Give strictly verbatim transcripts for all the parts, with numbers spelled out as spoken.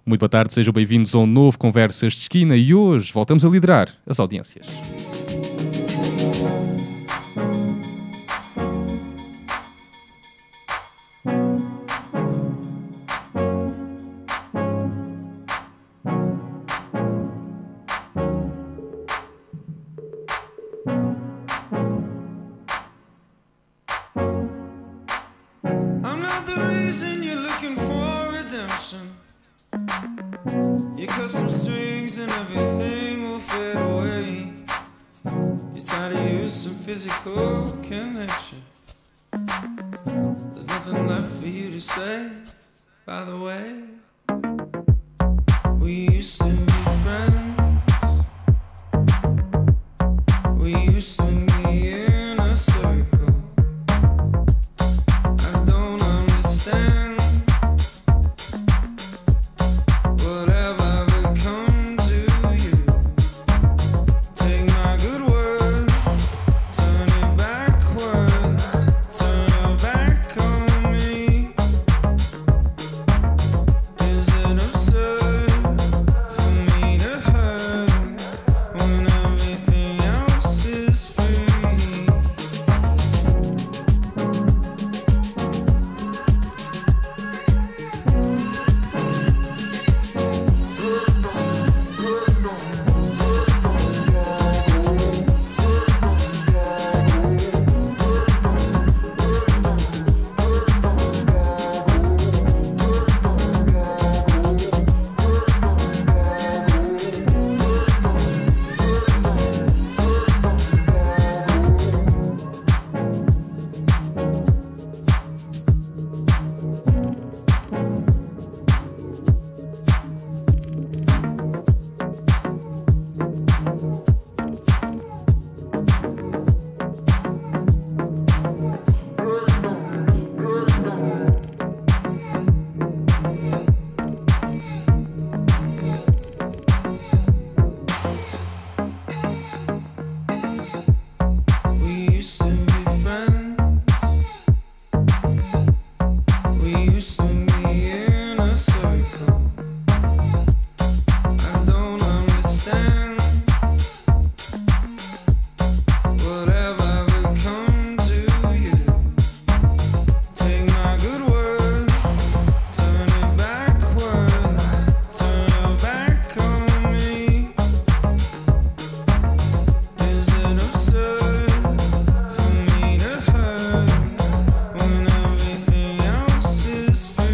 Muito boa tarde, sejam bem-vindos a um novo Conversas de Esquina e hoje voltamos a liderar as audiências. Physical connection. There's nothing left for you to say. By the way, we used to be friends. We used to be in a circle. I don't understand whatever become to you. Take my good word. Turn it backwards, turn your back on me. Is it absurd for me to hurt when everything else is free? We used to be friends. We used to be in a circle. I don't understand whatever become to you. Take my good word, turn it backwards, turn your back on me. Is it absurd for me to hurt when everything else is free?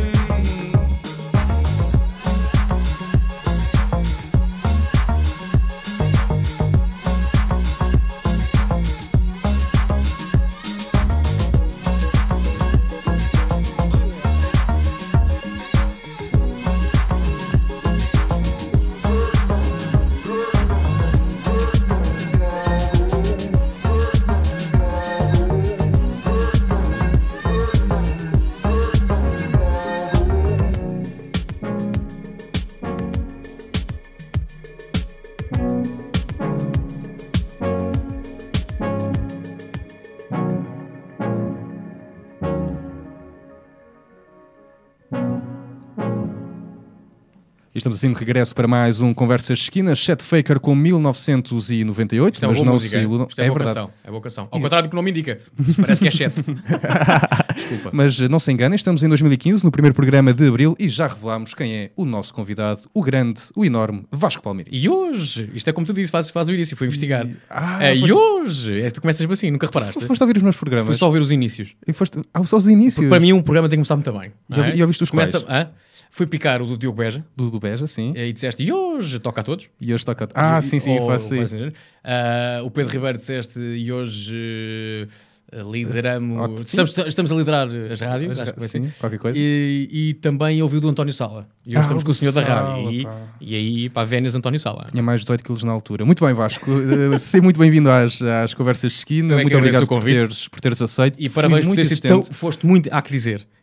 E estamos assim de regresso para mais um Conversas de Esquina. Chet Faker com mil novecentos e noventa e oito. Isto é uma mas boa não música, se iludam. isto é, é vocação, é vocação. Ao contrário do que o nome indica. Isso parece que é Chet. Desculpa. Mas não se enganem, estamos em dois mil e quinze, no primeiro programa de Abril, e já revelámos quem é o nosso convidado, o grande, o enorme Vasco Palmeiras. E hoje, isto é como tu disse, faz, faz o início, fui investigar. E, ah, é, foste... e hoje, é, tu começas assim, nunca reparaste? Foste ouvir os meus programas? Fui só ouvir os inícios. E foste... Ah, só os inícios? Porque para mim um programa tem que começar muito bem. E, é? E ouviste os Começa, quais? ah, fui picar o do Diogo Beja. Do, do Beja, sim. E disseste, e hoje toca a todos. E hoje toca a... Ah, e, sim, sim, ou, faço isso. Uh, o Pedro Ribeiro disseste, e hoje uh, lideramos... Oh, estamos, estamos a liderar as rádios, As, acho que vai sim, ser. qualquer coisa. E, e também ouviu do António Sala. E hoje Ah, estamos com o senhor da Sala, rádio. E, pá. e aí, para Vénias, António Sala. Tinha mais de dezoito quilos na altura. Muito bem, Vasco. Uh, Seja muito bem-vindo às, às Conversas de Esquina. Eu é que Muito agradeço obrigado o por convite. teres, por teres aceito. E Fui parabéns por muito ter sido tão... insistente. Foste muito... Há que dizer.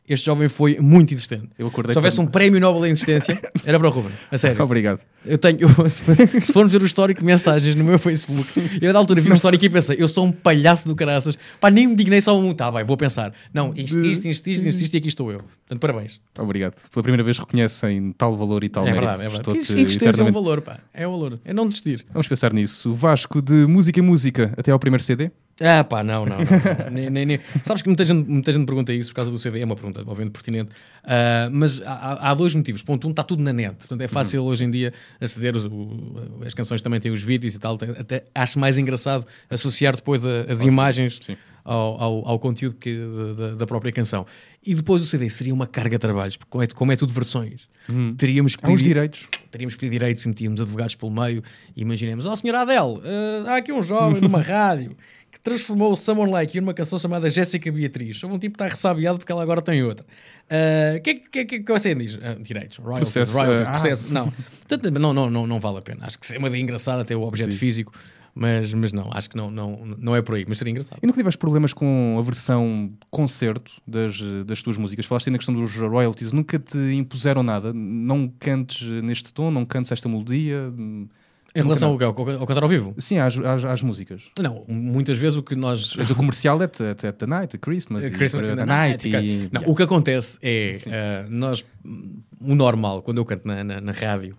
este jovem foi muito insistente. Eu acordei Se houvesse quando- um prémio Nobel em insistência, era para o Ruben. A sério. Obrigado. Eu tenho, eu- se se formos ver o histórico de mensagens no meu Facebook, eu da altura vi o histórico e pensei, eu sou um palhaço do caraças, pá, nem me dignei só um, tá bem, vou pensar. Não, insististe, insististe, insististe e aqui estou eu. Portanto, parabéns. Obrigado. Pela primeira vez reconhecem tal valor e tal É mérito. verdade, é verdade. Estou-te Porque insistência é um eternamente- valor, pá. É um valor. É não desistir. Vamos pensar nisso. Vasco, de música em música até ao primeiro C D? Ah pá, não, não, não, não. nem, nem, nem. Sabes que muita gente, muita gente pergunta isso por causa do C D, é uma pergunta obviamente pertinente, Ah, mas há, há dois motivos. Ponto um, está tudo na net, portanto é fácil Uhum. hoje em dia aceder, os, o- as canções também têm os vídeos e tal, até, até acho mais engraçado associar depois a- as imagens Sim. ao, ao, ao conteúdo que, da, da própria canção. E depois o C D seria uma carga de trabalhos, porque como é, como é tudo versões, teríamos que Há uns pedir- direitos. teríamos que pedir direitos e metíamos advogados pelo meio e imaginemos, ó senhora Adele, eh, há aqui um jovem numa rádio que transformou o Someone Like You numa canção chamada Jéssica Beatriz. Sobre um tipo que está ressabiado porque ela agora tem outra. O que é que, que, que, que você diz? Ah, direitos, royalties, Processo, royalties, ah, processo. Não. Portanto, não, não, não, não vale a pena. Acho que é uma ideia engraçada até o objeto Sim. físico, mas, mas não, acho que não, não, não é por aí, mas seria engraçado. E nunca tiveste problemas com a versão concerto das, das tuas músicas? Falaste aí na questão dos royalties. Nunca te impuseram nada? Não cantes neste tom? Não cantes esta melodia? Em relação ao, ao, ao cantar ao vivo? Sim, às, às, às músicas. Não, muitas vezes o que nós... Mas o comercial é The, the, the Night, The Christmas, A e Christmas The in the Night. Night, e... Não, o que acontece é, uh, nós, o normal, quando eu canto na, na, na rádio,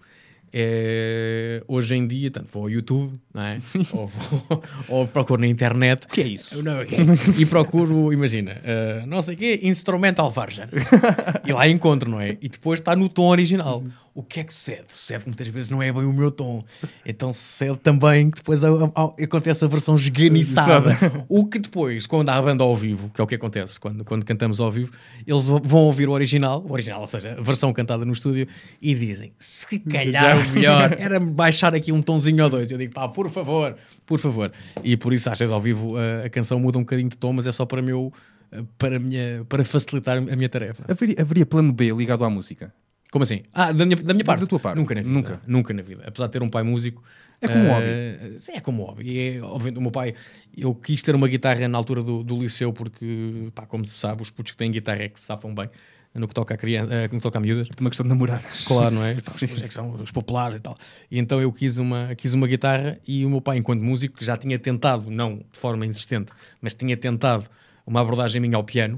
é, hoje em dia, tanto vou ao YouTube, não é? Ou, vou- ou procuro na internet. O que é isso? Não, é- e procuro, imagina, uh, não sei o quê, instrumental version. E lá encontro, não é? E depois está no tom original. O que é que sucede? Sucede que muitas vezes não é bem o meu tom. Então sucede também que depois a- a- acontece a versão esganiçada. O que depois, quando há a banda ao vivo, que é o que acontece quando, quando cantamos ao vivo, eles vão ouvir o original, o original, ou seja, a versão cantada no estúdio, e dizem, se calhar o melhor era baixar aqui um tonzinho ou dois. Eu digo, pá, por favor, por favor. E por isso, às vezes ao vivo, a, a canção muda um bocadinho de tom, mas é só para, meu, para, a minha, para facilitar a minha tarefa. Haveria, haveria plano B ligado à música? Como assim? Ah, da minha, da minha parte? Da tua parte. Nunca na vida. Nunca. Nunca na vida. Apesar de ter um pai músico. É como eh, hobby. Sim, é como hobby. E é, obviamente, o meu pai, eu quis ter uma guitarra na altura do, do liceu porque, pá, como se sabe, os putos que têm guitarra é que se safam bem no que toca a, criança, eh, no que toca a miúdas. Tem uma questão de namoradas. Claro, não é? Os é que são os populares e tal. E então eu quis uma, quis uma guitarra e o meu pai, enquanto músico, que já tinha tentado, não de forma insistente, mas tinha tentado uma abordagem minha ao piano,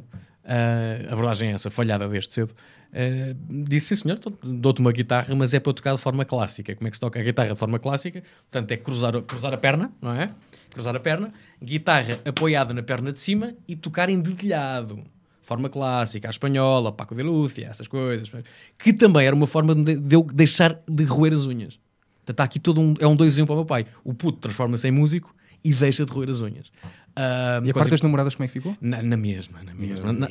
uh, abordagem essa, falhada desde cedo, uh, disse, sim senhor, dou-te uma guitarra, mas é para tocar de forma clássica. Como é que se toca a guitarra de forma clássica? Portanto, é cruzar, cruzar a perna, não é? Cruzar a perna, guitarra apoiada na perna de cima e tocar em dedilhado. Forma clássica, a espanhola, Paco de Lúcia, essas coisas, que também era uma forma de, de eu deixar de roer as unhas. Portanto, está aqui todo um, é um dois em um para o meu pai. O puto transforma-se em músico e deixa de roer as unhas. Ah, E a coisa parte das namoradas como é que ficou? na, na mesma, na mesma. Na-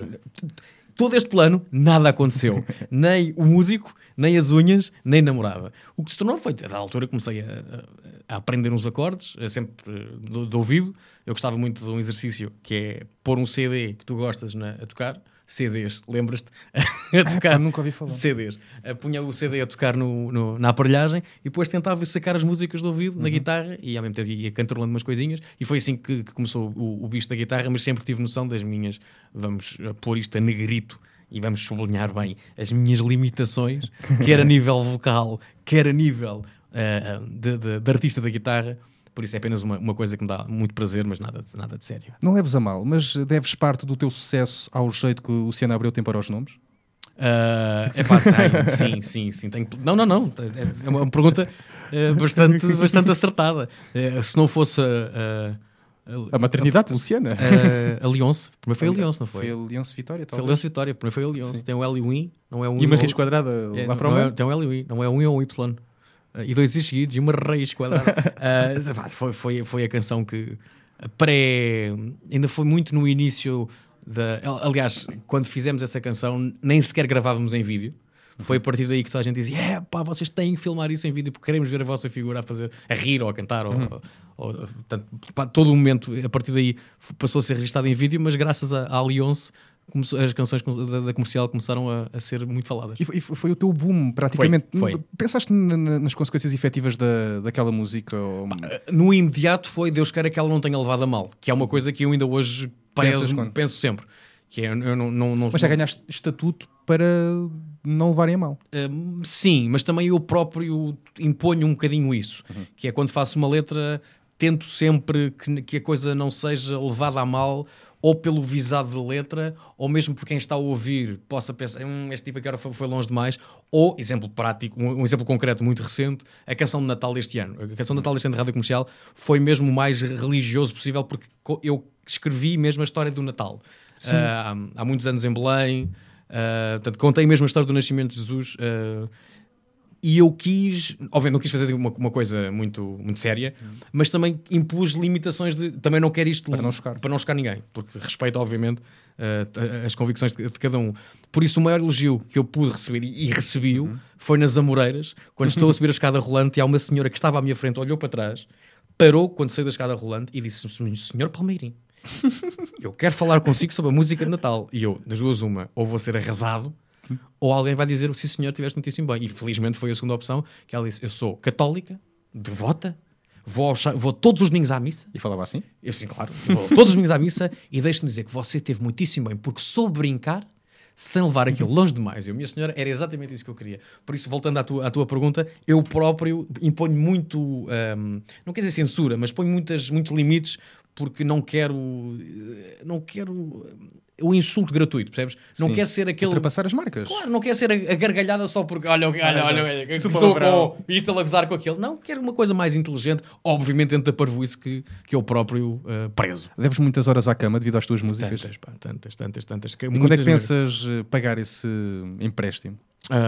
todo este plano, nada aconteceu. Nem o músico, nem as unhas, nem namorada. O que se tornou foi, a da altura comecei a, a- a aprender uns acordes, a sempre de, de ouvido. Eu gostava muito de um exercício que é pôr um C D que tu gostas na- a tocar. C Ds, lembras-te? a tocar. pá, nunca ouvi falar. C Ds. Uh, punha o C D a tocar no, no- na aparelhagem e depois tentava sacar as músicas do ouvido na guitarra e ao mesmo tempo ia cantarolando umas coisinhas e foi assim que, que começou o, o bicho da guitarra, mas sempre tive noção das minhas, vamos uh, pôr isto a negrito e vamos sublinhar bem as minhas limitações, quer a nível vocal, quer a nível uh, de, de- de artista da guitarra. Por isso é apenas uma, uma coisa que me dá muito prazer, mas nada, de- nada de sério. Não leves a mal, mas deves parte do teu sucesso ao jeito que o Luciano Abreu tem para os nomes? É pá, sim, sim, sim. Tenho... Não, não, não. É uma pergunta uh, bastante, bastante acertada. Uh, se não fosse a, a, A maternidade de Luciana? a, a Leonce, primeiro foi a Leonce, não foi? Foi a Leonce Vitória, Foi a talvez. Leonce Vitória, primeiro foi a Leonce. Tem o L e o I, não é um E uma ou- raiz quadrada é, lá para o não é, meio? tem um L e o I, não é um I ou um Y. Uh, e dois I seguidos e uma raiz quadrada. Uh, pá, foi, foi, foi a canção que pré... Ainda foi muito no início da... Aliás, quando fizemos essa canção, nem sequer gravávamos em vídeo. Foi a partir daí que toda a gente dizia: é pá, vocês têm que filmar isso em vídeo porque queremos ver a vossa figura a fazer, a rir ou a cantar. Uhum. Ou, ou, portanto, pá, todo o momento, a partir daí, passou a ser registado em vídeo, mas graças à, à Leonce, começou, as canções da, da comercial começaram a, a ser muito faladas. E foi, e foi o teu boom, praticamente. Foi, foi. Pensaste na- na- nas consequências efetivas da, daquela música? Ou... No imediato foi Deus queira que ela não tenha levado a mal, que é uma coisa que eu ainda hoje Pensas prezo, quando? penso sempre, Que é, eu não, não, não, Mas já ganhaste estatuto para não levarem a mal. Uh, sim, mas também eu próprio imponho um bocadinho isso, uhum. que é quando faço uma letra, tento sempre que, que a coisa não seja levada a mal, ou pelo visado de letra, ou mesmo por quem está a ouvir possa pensar, hum, este tipo aqui agora foi, foi longe demais, ou, exemplo prático, um, um exemplo concreto muito recente, a canção de Natal deste ano. A canção de Natal deste ano de Rádio Comercial foi mesmo o mais religioso possível, porque eu escrevi mesmo a história do Natal. Uh, há, há muitos anos em Belém, uh, portanto, contei mesmo a história do nascimento de Jesus, uh, e eu quis, obviamente não quis fazer uma, uma coisa muito, muito séria, uhum. mas também impus limitações de, também não quero isto para não chocar, para não chocar ninguém, porque respeito obviamente uh, as convicções de, de cada um. Por isso o maior elogio que eu pude receber, e, e recebi-o, uhum. foi nas Amoreiras, quando estou a subir a escada rolante e há uma senhora que estava à minha frente, olhou para trás, parou quando saiu da escada rolante e disse: senhor Palmeirim, eu quero falar consigo sobre a música de Natal. E eu, das duas uma, ou vou ser arrasado, ou alguém vai dizer: sim senhor, tiveste muitíssimo bem. E felizmente foi a segunda opção, que ela disse: eu sou católica, devota, vou, ao, vou todos os domingos à missa. E falava assim? Eu sim, claro, vou todos os domingos à missa, e deixe-me dizer que você teve muitíssimo bem, porque soube brincar sem levar aquilo longe demais. Eu, minha senhora, era exatamente isso que eu queria. Por isso, voltando à tua, à tua pergunta, eu próprio imponho muito, um, não quer dizer censura, mas ponho muitas, muitos limites, porque não quero não quero o insulto gratuito, percebes? Não quer ser aquele... ultrapassar as marcas. Claro, não quer ser a, a gargalhada só porque olha, olha, olha, olha, olha que sou com isto a gozar com aquele. Não, quero uma coisa mais inteligente, obviamente dentro da parvoíce que, que eu próprio uh, prezo. Deves muitas horas à cama devido às tuas músicas. Tantas, pá, tantas, tantas, tantas. E quando é que pensas uh, pagar esse empréstimo?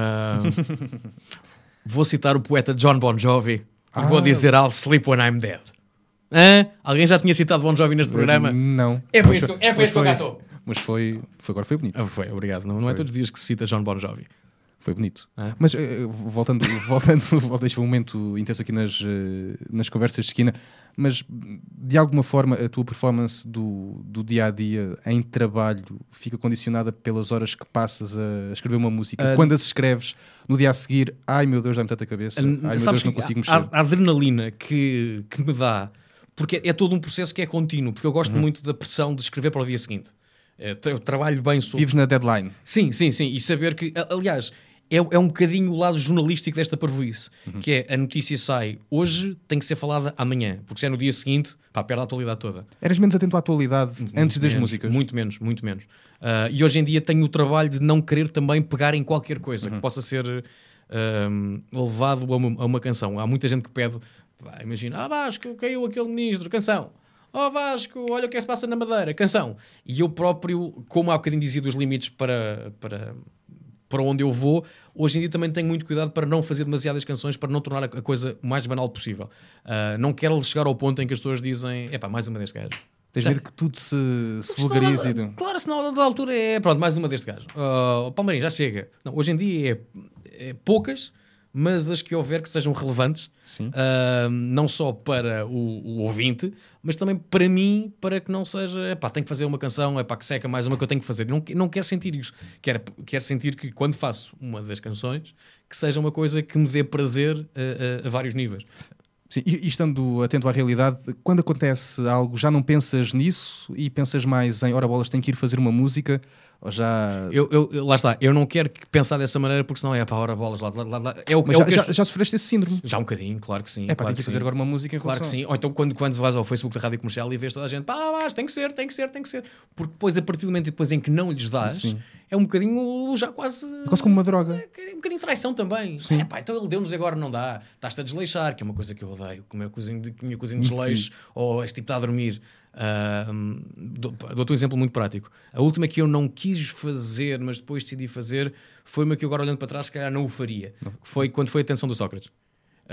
Uh, vou citar o poeta John Bon Jovi ah, e vou dizer I'll sleep when I'm dead. Hã? Alguém já tinha citado Bon Jovi neste programa? Não. É por isso que é eu cá estou. Mas foi, foi, agora foi bonito. Ah, foi, obrigado. Não, não é todos os dias que se cita John Bon Jovi. Foi bonito. Ah? Mas uh, voltando, voltando, voltando a um momento intenso aqui nas, uh, nas conversas de esquina, mas de alguma forma a tua performance do, do dia-a-dia em trabalho fica condicionada pelas horas que passas a escrever uma música. Uh, Quando as escreves, no dia a seguir, ai meu Deus, dá-me tanta cabeça, uh, ai meu Deus, não consigo mexer. A, a adrenalina que, que me dá, porque é, é todo um processo que é contínuo, porque eu gosto uhum. muito da pressão de escrever para o dia seguinte. Eu trabalho bem sobre... Vives na deadline. Sim, sim, sim. E saber que, aliás, é, é um bocadinho o lado jornalístico desta parvoíce, uhum. que é a notícia sai hoje, tem que ser falada amanhã, porque se é no dia seguinte, pá, perde a atualidade toda. Eras menos atento à atualidade muito antes das menos, músicas? Muito menos, muito menos. Uh, e hoje em dia tenho o trabalho de não querer também pegar em qualquer coisa uhum. que possa ser uh, levado a uma, a uma canção. Há muita gente que pede, pá, imagina, ah Vasco, caiu aquele ministro, canção. Oh Vasco, olha o que é que se passa na Madeira, canção. E eu próprio, como há bocadinho dizia dos limites para, para, para onde eu vou, hoje em dia também tenho muito cuidado para não fazer demasiadas canções, para não tornar a coisa o mais banal possível. Uh, não quero chegar ao ponto em que as pessoas dizem, epá, mais uma deste gajo. Tens medo que tudo se, se vulgarize? Senão, claro, senão da altura é, pronto, mais uma deste gajo. Uh, Palmeirinho, já chega. Não, hoje em dia é, é poucas, mas as que houver que sejam relevantes, uh, não só para o, o ouvinte, mas também para mim, para que não seja, epá, tenho que fazer uma canção, epá, que seca mais uma que eu tenho que fazer. Não, não quero sentir isso. Quero, quero sentir que quando faço uma das canções, que seja uma coisa que me dê prazer a, a, a vários níveis. Sim, e, e estando atento à realidade, quando acontece algo, já não pensas nisso e pensas mais em, ora bolas, tenho que ir fazer uma música... Ou já... Eu, eu, lá está, eu não quero pensar dessa maneira porque senão é para a hora bolas lá, lá, lá. É o, Mas é já, o que já, as... já sofreste esse síndrome? Já um bocadinho, claro que sim. É pá, claro tem que fazer sim. agora uma música em Claro que sim. Ou então quando, quando vais ao Facebook da Rádio Comercial e vês toda a gente, pá, mas tem que ser, tem que ser, tem que ser. Porque depois, a partir do momento depois em que não lhes dás, sim. é um bocadinho já quase... É quase como uma droga. É, é um bocadinho de traição também. Sim. É pá, então ele deu-nos agora não dá. Estás-te a desleixar, que é uma coisa que eu odeio. Como é o cozinho de, minha cozinha de desleixo, ou este tipo está a dormir. Uh, dou-te um exemplo muito prático. A última que eu não quis fazer, mas depois decidi fazer, foi uma que eu agora olhando para trás, se calhar não o faria. Não. Foi quando foi a Atenção do Sócrates. Uh,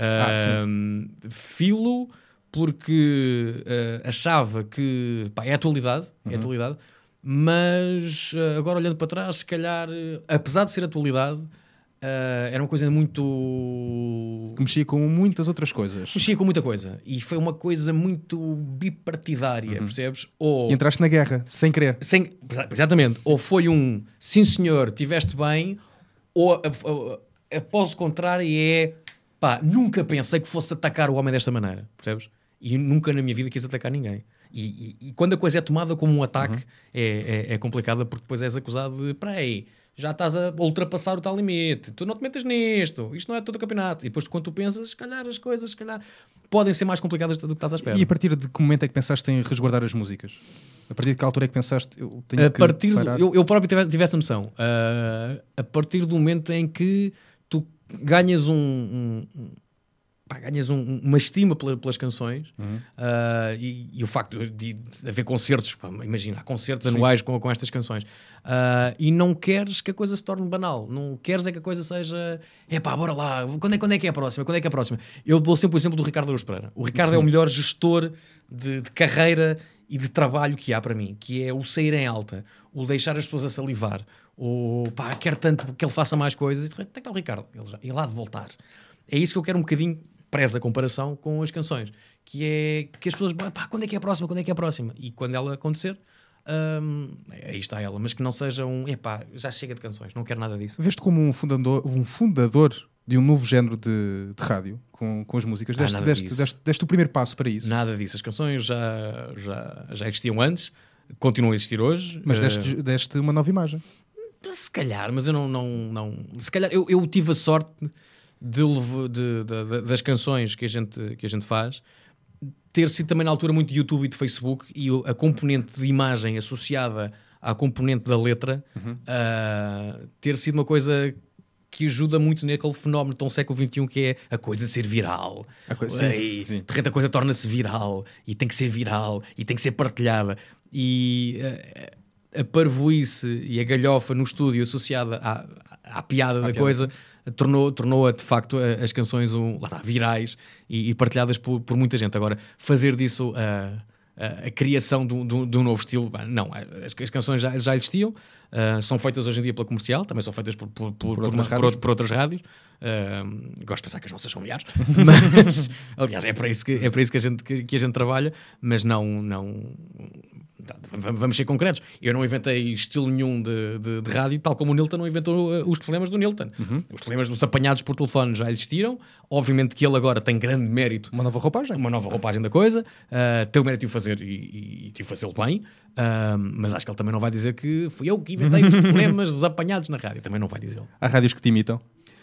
ah, filo porque uh, achava que pá, é atualidade, uhum. é atualidade, mas uh, agora olhando para trás, se calhar, uh, apesar de ser atualidade, Uh, era uma coisa muito... que mexia com muitas outras coisas. Mexia com muita coisa. E foi uma coisa muito bipartidária, uhum. percebes? Ou... E entraste na guerra, sem querer. Sem... Exatamente. Ou foi um, sim senhor, tiveste bem, ou a, a, após o contrário é, pá, nunca pensei que fosse atacar o homem desta maneira, percebes? E nunca na minha vida quis atacar ninguém. E, e, e quando a coisa é tomada como um ataque, Uhum. é, é, é complicada, porque depois és acusado de, peraí, já estás a ultrapassar o tal limite, tu não te metas nisto, isto não é todo o campeonato. E depois quando tu pensas, se calhar as coisas, se calhar, podem ser mais complicadas do que estás à espera. E a partir de que momento é que pensaste em resguardar as músicas? A partir de que altura é que pensaste, eu tenho A que partir do- parar? eu, eu próprio tive, tive essa noção. Uh, a partir do momento em que tu ganhas um, um- um- pá, ganhas um- uma estima pela- pelas canções, Uhum. uh, e, e o facto de, de haver concertos, pá, imagina, há concertos Sim. anuais com, com estas canções, uh, e não queres que a coisa se torne banal, não queres é que a coisa seja, é pá, bora lá, quando é, quando é que é a próxima? Quando é que é a próxima? Eu dou sempre o exemplo do Ricardo Araújo Pereira. O Ricardo é o melhor gestor de, de carreira e de trabalho que há para mim, que é o sair em alta, o deixar as pessoas a salivar, o pá, quero tanto que ele faça mais coisas, e de repente, onde é que está o Ricardo? Ele, já, ele há de voltar. É isso que eu quero um bocadinho, preza a comparação com as canções, que é que as pessoas, pá, quando é que é a próxima? Quando é que é a próxima? E quando ela acontecer, hum, aí está ela, mas que não seja um, epá, já chega de canções, não quero nada disso. Veste como um fundador, um fundador de um novo género de, de rádio com, com as músicas. Ah, Deste, nada deste, disso. deste, deste o primeiro passo para isso. Nada disso, as canções já, já, já existiam antes, continuam a existir hoje. Mas eh, deste, deste uma nova imagem. Se calhar, mas eu não. não, não se calhar, eu, eu tive a sorte de, lev- de- de- de- das canções que a, gente, que a gente faz ter sido também na altura muito de YouTube e de Facebook, e o- a componente de imagem associada à componente da letra ah, ter sido uma coisa que ajuda muito naquele fenómeno tão século vinte e um que é a coisa ser viral. A coi- sim, Ei, sim. De repente a coisa torna-se viral e tem que ser viral e tem que ser partilhada. E ah, a parvoíce e a galhofa no estúdio associada à, à piada da piada. coisa tornou, tornou de facto a- as canções um, lá está, virais e, e partilhadas por, por muita gente. Agora, fazer disso a, a, a criação de um, de um- de um novo estilo, bah, não, as, as canções já, já existiam, ah, são feitas hoje em dia pela comercial, também são feitas por, por, por, por outras uma- rádios. por out- por outras rádios. Ah, gosto de pensar que as nossas são melhores, mas aliás é para isso que, é para isso que, a gente, que, que a gente trabalha, mas não, não vamos vamos ser concretos. Eu não inventei estilo nenhum de, de, de rádio, tal como o Nilton não inventou uh, os telefonemas do Nilton. Os telefonemas dos apanhados por telefone já existiram. Obviamente que ele agora tem grande mérito, Uma nova roupagem. uma nova roupagem da coisa, uh, tem o mérito de o fazer e, e, e de o fazê-lo bem, uh, mas acho que ele também não vai dizer que fui eu que inventei os telefonemas dos apanhados na rádio. Também não vai dizer. Há rádios que te imitam.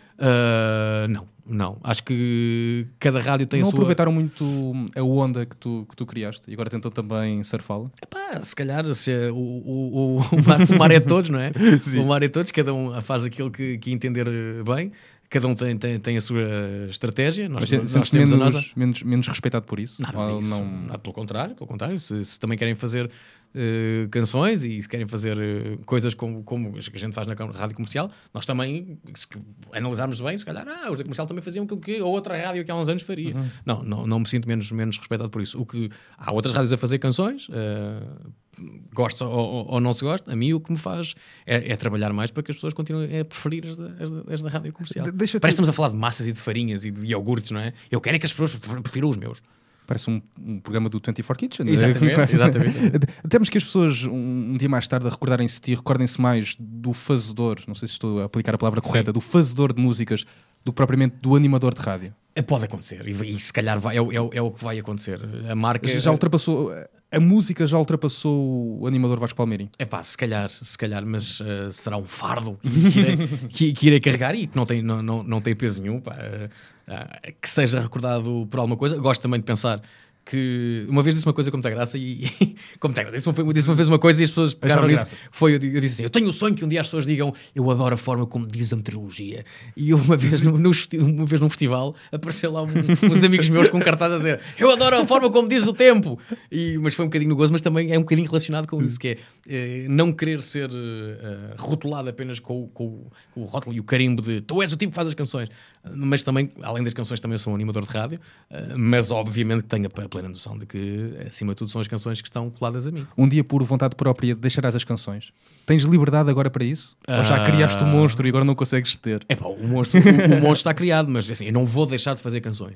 Uh, não, não. Acho que cada rádio tem Não a sua... aproveitaram muito a onda que tu, que tu criaste e agora tentam também surfá-la. Epá, se calhar se é o, o, o, o, mar, o mar é de todos, não é? Sim. O mar é de todos, cada um faz aquilo que, que entender bem, cada um tem, tem, tem a sua estratégia. Nós, Mas nós sentes temos a menos, nossa. menos, menos respeitado por isso? Nada Ou disso. não... Nada, pelo contrário, pelo contrário. Se, se também querem fazer eh, canções e se querem fazer eh, coisas como, como as que a gente faz na com- rádio comercial, nós também, se que analisarmos bem, se calhar, ah, os da comercial também faziam aquilo que a outra rádio que há uns anos faria. Uhum. Não, não, não me sinto menos, menos respeitado por isso. O que há outras rádios a fazer canções, eh, gosto ou, ou- ou não se gosta, a mim o que me faz é, é trabalhar mais para que as pessoas continuem a preferir as da, as da, as da rádio comercial. De- deixa-te- Parece que estamos a falar de massas e de farinhas e de iogurtes, não é? Eu quero é que as pessoas prefiram os meus. Parece um, um programa do vinte e quatro Kitchen. Exatamente, exatamente. Temos que as pessoas, um, um dia mais tarde, a recordarem-se de ti, recordem-se mais do fazedor, não sei se estou a aplicar a palavra correta, do fazedor de músicas, do que propriamente do animador de rádio. É, pode acontecer, e, e se calhar vai, é, o- é, o- é o que vai acontecer. A marca Já, já ultrapassou, a música já ultrapassou o animador Vasco Palmeirim. é pá, se calhar, se calhar, mas uh, será um fardo que, que, irei, que, que irei carregar e que não tem, não, não, não tem peso nenhum, pá, uh, uh, que seja recordado por alguma coisa. Gosto também de pensar que uma vez disse uma coisa com muita graça e, e com muita graça. Disse, uma, disse uma vez uma coisa e as pessoas pegaram Acharam nisso. graça. Foi, eu, eu disse assim: eu tenho o sonho que um dia as pessoas digam eu adoro a forma como diz a meteorologia. E eu, uma vez, no, nos festi- uma vez num festival apareceu lá um, uns amigos meus com um cartaz a dizer eu adoro a forma como diz o tempo. E, mas foi um bocadinho no gozo, mas também é um bocadinho relacionado com isso, que é eh, não querer ser eh, rotulado apenas com, o- com o- com o rótulo e o carimbo de tu és o tipo que faz as canções, mas também, além das canções, também sou um animador de rádio, eh, mas obviamente que tenho a plena noção de que acima de tudo são as canções que estão coladas a mim. Um dia, por vontade própria, deixarás as canções. Tens liberdade agora para isso? Ou já Ah. criaste o monstro e agora não consegues ter? É pá, o monstro, o, o monstro está criado, mas assim, eu não vou deixar de fazer canções.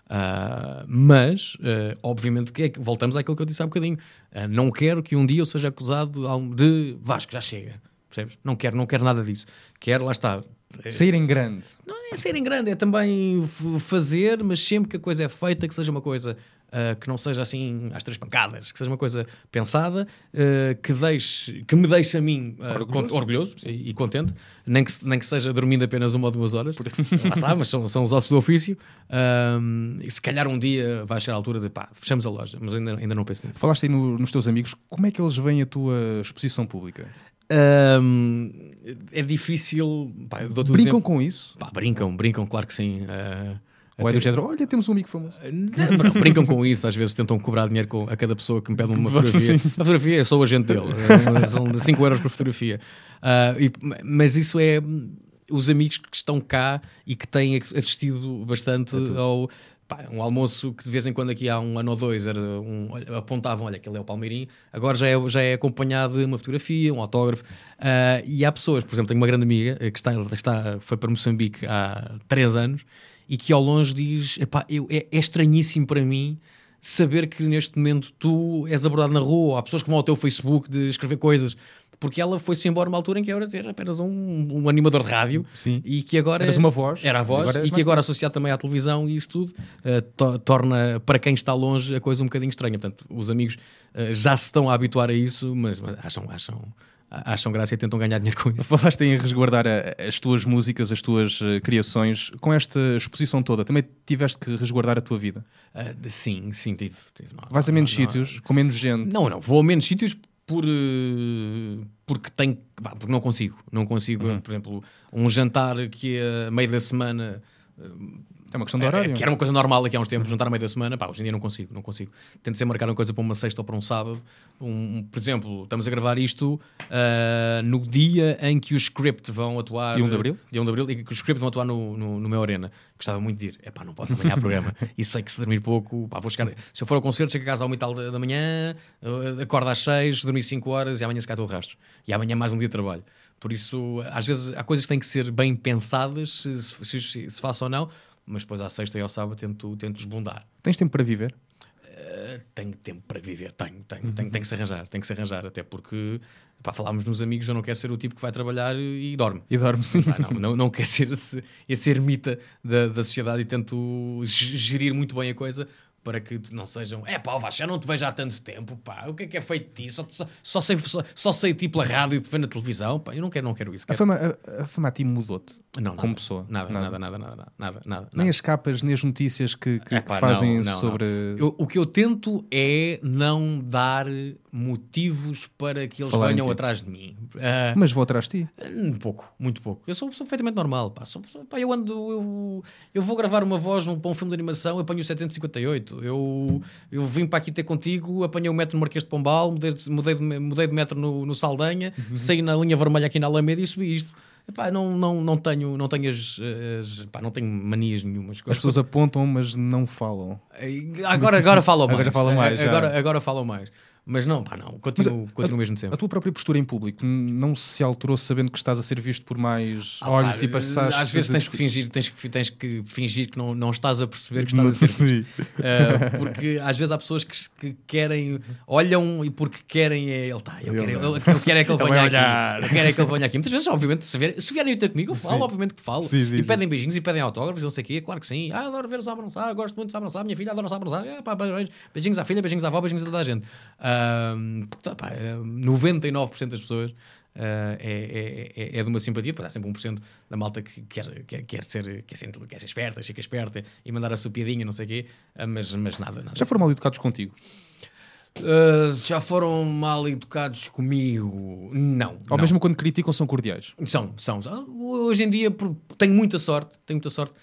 Ah, mas, ah, obviamente, que é que voltamos àquilo que eu disse há bocadinho. Ah, não quero que um dia eu seja acusado de, algo- de Vasco, já chega. percebes? Não quero, não quero nada disso. Quero, lá está. Sair em grande. Não é ser em grande, é também f- fazer, mas sempre que a coisa é feita, que seja uma coisa uh, que não seja assim às três pancadas, que seja uma coisa pensada, uh, que, deixe, que me deixe a mim uh, Orgulhoso. cont- orgulhoso e, e contente, nem que, se- nem que seja dormindo apenas uma ou duas horas. Lá está, mas são, são os ossos do ofício. Um, e se calhar um dia vai chegar a altura de pá, fechamos a loja, mas ainda, ainda não penso nisso. Falaste aí no- nos teus amigos, como é que eles veem a tua exposição pública? Um, é difícil. Pá, eu dou-te um Brincam exemplo. com isso? Pá, brincam, brincam, claro que sim. Uh, Ou é até- do género, olha, temos um amigo famoso. Não, não, brincam com isso, às vezes tentam cobrar dinheiro com, a cada pessoa que me pede uma fotografia. Sim. A fotografia, eu sou o agente dele, eh, são de cinco euros por fotografia. Ah, e- mas isso é hum, os amigos que estão cá e que têm assistido bastante ao. Pá, um almoço que de vez em quando aqui há um ano ou dois era um, olha, apontavam, olha, aquele é o Palmeirinho, agora já é, já é acompanhado de uma fotografia, um autógrafo. Ah, e há pessoas, por exemplo, tenho uma grande amiga eh, que está, está, foi para Moçambique há três anos e que ao longe diz: epá, eu, é, é estranhíssimo para mim saber que neste momento tu és abordado na rua, ou há pessoas que vão ao teu Facebook de escrever coisas, porque ela foi-se embora numa altura em que era, era apenas um, um animador de rádio. Sim. E que agora Eras uma voz. era a voz, Agora és e que mais agora associado também à televisão e isso tudo eh, to- torna para quem está longe a coisa um bocadinho estranha. Portanto, os amigos eh, já se estão a habituar a isso, mas, mas acham, acham, acham graça e tentam ganhar dinheiro com isso. Falaste em resguardar a- as tuas músicas, as tuas eh, criações. Com esta exposição toda, também tiveste que resguardar a tua vida? Ah, sim, sim, tive. tive. Não, Vais a não, menos não, sítios, com menos gente? Não, não, vou a menos sítios por, eh, porque tenho, pá, porque não consigo. Não consigo, Uhum. por exemplo, um jantar que a meio da semana. É uma questão de É, horário. que era uma coisa normal aqui há uns tempos, jantar a meio da semana, pá, hoje em dia não consigo, não consigo. Tento sempre marcar uma coisa para uma sexta ou para um sábado. Um, um- por exemplo, estamos a gravar isto ah, no dia em que os Script vão atuar. Dia um de Abril? Dia um de Abril, e que os Script vão atuar no, no, no meu Arena. Gostava muito de ir. É pá, não posso apanhar programa. E sei que se dormir pouco, pá, vou chegar. Se eu for ao concerto, chego a casa ao meio da, da manhã, uh, acordo às seis, dormi cinco horas e amanhã se cá estou o resto. E amanhã mais um dia de trabalho. Por isso, às vezes, há coisas que têm que ser bem pensadas, se, se, se, se faço ou não. Mas depois à sexta e ao sábado tento, tento desbundar. Tens tempo para viver? Uh, tenho tempo para viver, tenho, tenho, tenho, tenho que se arranjar, tenho que se arranjar, até porque, pá, falámos nos amigos, eu não quero ser o tipo que vai trabalhar e dorme. E dorme, sim. Pá, não, não, não quero ser esse, esse ermita da, da sociedade e tento g- gerir muito bem a coisa para que não sejam, é pá, Vasco, já não te vejo há tanto tempo, pá, o que é que é feito de ti? Só, só, só, sei, só, só sei ti pela rádio e ver na televisão, pá, eu não quero, não quero isso. A Quero... fama, a, a fama a ti mudou-te Não, como nada, pessoa? Nada, nada, nada, nada, nada, nada, nada. Nem as capas, nem as notícias que, que, Epá, que fazem não, não, sobre... não. Eu- o que eu tento é não dar motivos para que eles Falar em venham ti. atrás de mim. Ah, Mas vou atrás de ti. um pouco, muito pouco. Eu sou, sou perfeitamente normal. Pá. Sou, sou- pá, eu ando, eu, eu vou gravar uma voz num, para um filme de animação, eu apanho o setecentos e cinquenta e oito. Eu, eu vim para aqui ter contigo, apanhei o metro no Marquês de Pombal, mudei, de- mudei, de, mudei de metro no, no Saldanha, Uhum. saí na linha vermelha aqui na Alameda e subi isto. Epá, não, não, não tenho, não tenho, as, as- pá, não tenho manias nenhumas. As pessoas apontam, mas não falam. Agora, agora falam mais. Agora falam mais, já. Agora, agora falam mais. Mas não, pá, não. Continuo, Mas, continuo mesmo de A sempre. tua própria postura em público n- não se alterou sabendo que estás a ser visto por mais Ah, olhos pá, e passaste... às vezes a tens que discutir- fingir, tens que, tens que fingir que não, não estás a perceber que estás a ser visto. Sim. Uh, porque às vezes há pessoas que, que querem, olham e porque querem é ele, tá, eu, Ele quero, não. eu, eu quero é que ele Ele venha vai aqui. olhar. Eu quero é que ele venha aqui. Muitas vezes, obviamente, se, vier, se vierem ter comigo, eu falo, Sim. obviamente que falo. Sim, sim, e sim. pedem beijinhos e pedem autógrafos, não sei o quê, claro que sim. Ah, adoro ver o Sábado Lançar, gosto muito do Sábado Lançar, minha filha adora o Sábado Lançar. Ah, pá, beijinhos, beijinhos à filha, beijinhos à avó, beijinhos a toda a gente. Um, tá, pá, noventa e nove por cento das pessoas uh, é, é, é, é de uma simpatia, depois há sempre um por cento da malta que quer, quer, quer, ser, quer, ser, quer ser esperta, fica esperta e mandar a sua piadinha, não sei o quê, uh, mas, mas nada, nada. Já foram mal educados contigo? Uh, já foram mal educados comigo? Não. Ou não. mesmo quando criticam são cordiais? São, são. Hoje em dia por- tenho muita sorte, tenho muita sorte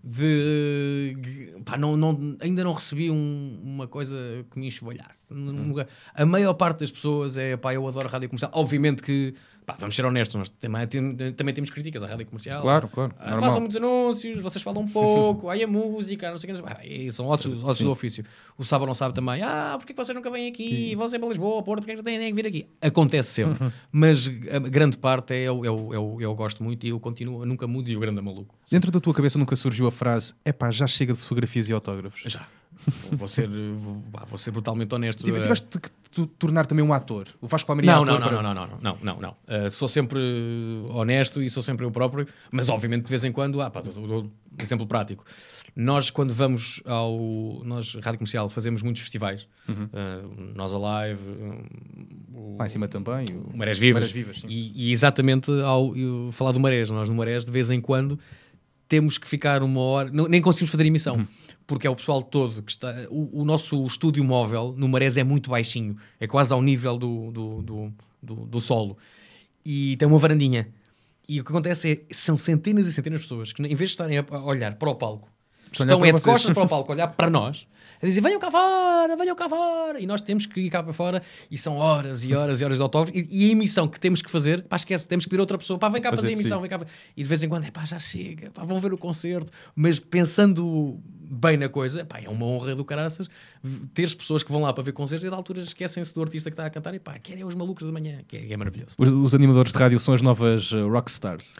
de pá, não, não, ainda não recebi um- uma coisa que me enxovalhasse. Nunca- A maior parte das pessoas é pá, eu adoro rádio comercial. Obviamente que pá, vamos ser honestos, nós também, tem- também temos críticas à rádio comercial. Claro, claro. Ah, normal. passam muitos anúncios, vocês falam um pouco, aí a música, não sei o que. Ah, e são ótimos, ótimos do ofício. O Sabe ou não sabe também. Ah, porque que vocês nunca vêm aqui? Vão sempre para Lisboa, Porto, porque é que têm que vir aqui? Acontece sempre. Mas a grande parte é eu, eu, eu, eu gosto muito e eu continuo, eu nunca mudo e o grande é maluco. Dentro da tua cabeça nunca surgiu a frase epá, já chega de fotografias e autógrafos? Já. vou, ser, vou, vou ser brutalmente honesto. Tipo, uh, tiveste que te tornar também um ator. O Vasco Palmeirinho é Não, ator não, não, para- não, não, não, não, não, não. Uh, sou sempre honesto e sou sempre eu próprio, mas obviamente de vez em quando, ah, pá, dou, dou, dou exemplo prático. Nós, quando vamos ao. Nós, Rádio Comercial, fazemos muitos festivais. Uhum. Uh, Nós Alive, um, o, Lá em cima também. o Marés Vivas. Marés Vivas, sim. e, e exatamente ao eu falar do Marés, nós no Marés, de vez em quando, temos que ficar uma hora. Não, nem conseguimos fazer emissão, Uhum. porque é o pessoal todo que está. O, o nosso estúdio móvel no Marés é muito baixinho, é quase ao nível do, do, do, do, do solo. E tem uma varandinha. E o que acontece é são centenas e centenas de pessoas que, em vez de estarem a a olhar para o palco, Estão a olhar estão para é de vocês. costas para o palco, a olhar para nós, a dizer: venham cá fora, venham cá fora. E nós temos que ir cá para fora, e são horas e horas e horas de autógrafo. E, e a emissão que temos que fazer, pá, esquece, temos que pedir a outra pessoa, pá, vem cá fazer, Fazer, a emissão, sim. vem cá. E de vez em quando, é pá, já chega, pá, vão ver o concerto. Mas pensando bem na coisa, pá, é uma honra do caraças teres pessoas que vão lá para ver concertos e da altura esquecem-se do artista que está a cantar e pá, querem os malucos da manhã, que é, que é maravilhoso. Os, os animadores de rádio são as novas uh, rockstars.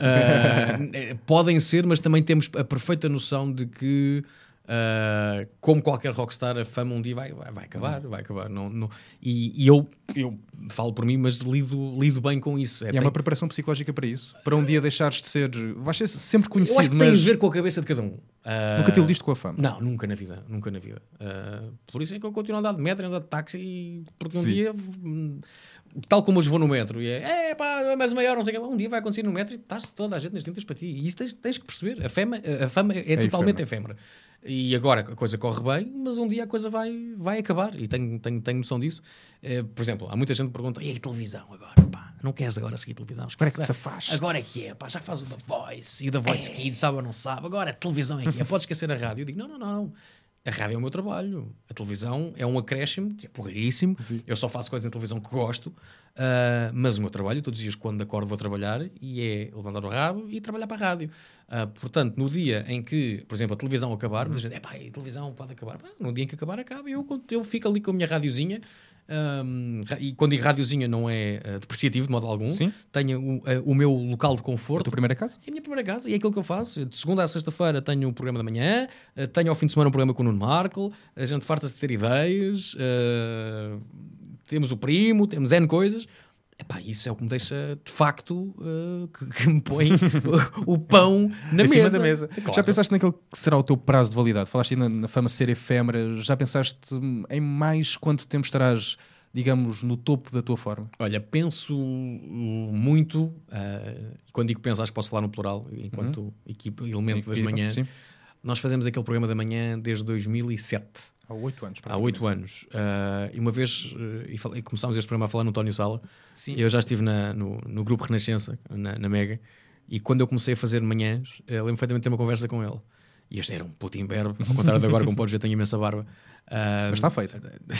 Uh, podem ser, mas também temos a perfeita noção de que, uh, como qualquer rockstar, a fama um dia vai, vai, vai acabar, vai acabar. Não, não, e e eu, eu falo por mim, mas lido, lido bem com isso. E há tem- uma preparação psicológica para isso? Para um dia deixares de ser... Vais ser sempre conhecido, eu acho que tem a mas ver com a cabeça de cada um. Uh, nunca te iludiste com a fama. Não, nunca na vida, nunca na vida. Uh, por isso é que eu continuo a andar de metro, a andar de táxi, porque um Sim. dia, hum, tal como hoje vou no metro, e é, é pá, é mais maior, não sei o que, um dia vai acontecer no metro e estás toda a gente nas tintas para ti. E isso tens, tens que perceber. A fama, a fama é, totalmente efêmera. E agora a coisa corre bem, mas um dia a coisa vai, vai acabar. E tenho, tenho, tenho noção disso. Uh, por exemplo, há muita gente que pergunta: e a televisão agora? Pá, não queres agora seguir televisão? Agora é que Esquece. se afaste. Agora é que é, pá, já faz o The Voice e o The Voice Kids, sabe ou não sabe? Agora a televisão é que é, pode esquecer a rádio. Eu digo: não, não, não, não. A rádio é o meu trabalho. A televisão é um acréscimo, que é porreiríssimo. Eu só faço coisas em televisão que gosto, uh, mas o meu trabalho, todos os dias quando acordo vou trabalhar, e é levantar o rabo e trabalhar para a rádio. Uh, portanto, no dia em que, por exemplo, a televisão acabar, muita gente, é pá, a televisão pode acabar. Pá, no dia em que acabar, acaba. Eu, eu fico ali com a minha radiozinha. Um, e quando digo radiozinha não é uh, depreciativo de modo algum. Sim. Tenho o, uh, o meu local de A conforto. tua primeira casa? É a minha primeira casa e é aquilo que eu faço. De segunda a sexta-feira tenho um programa da manhã, uh, tenho ao fim de semana um programa com o Nuno Marco, a gente farta-se de ter ideias, uh, temos o primo, temos N coisas. Epá, isso é o que me deixa, de facto, uh, que, que me põe o, o pão na Em mesa. cima da mesa. Claro. Já pensaste naquele que será o teu prazo de validade? Falaste aí na, na fama ser efêmera. Já pensaste hum, em mais quanto tempo estarás, digamos, no topo da tua forma? Olha, penso uh, muito, uh, e quando digo penso, acho que posso falar no plural, enquanto equipa, elemento das Equipa, manhãs. sim. Nós fazemos aquele programa da manhã desde dois mil e sete. Há oito anos. Há oito anos. Uh, e uma vez, uh, e, fal- e começámos este programa a falar no António Sala. Sim. Eu já estive na- no, no grupo Renascença, na, na Mega, e quando eu comecei a fazer manhãs, eu lembro perfeitamente de ter uma conversa com ele. E este era um puto imberbe, ao contrário de agora, como podes ver, tenho imensa barba. Uh, Mas está feito.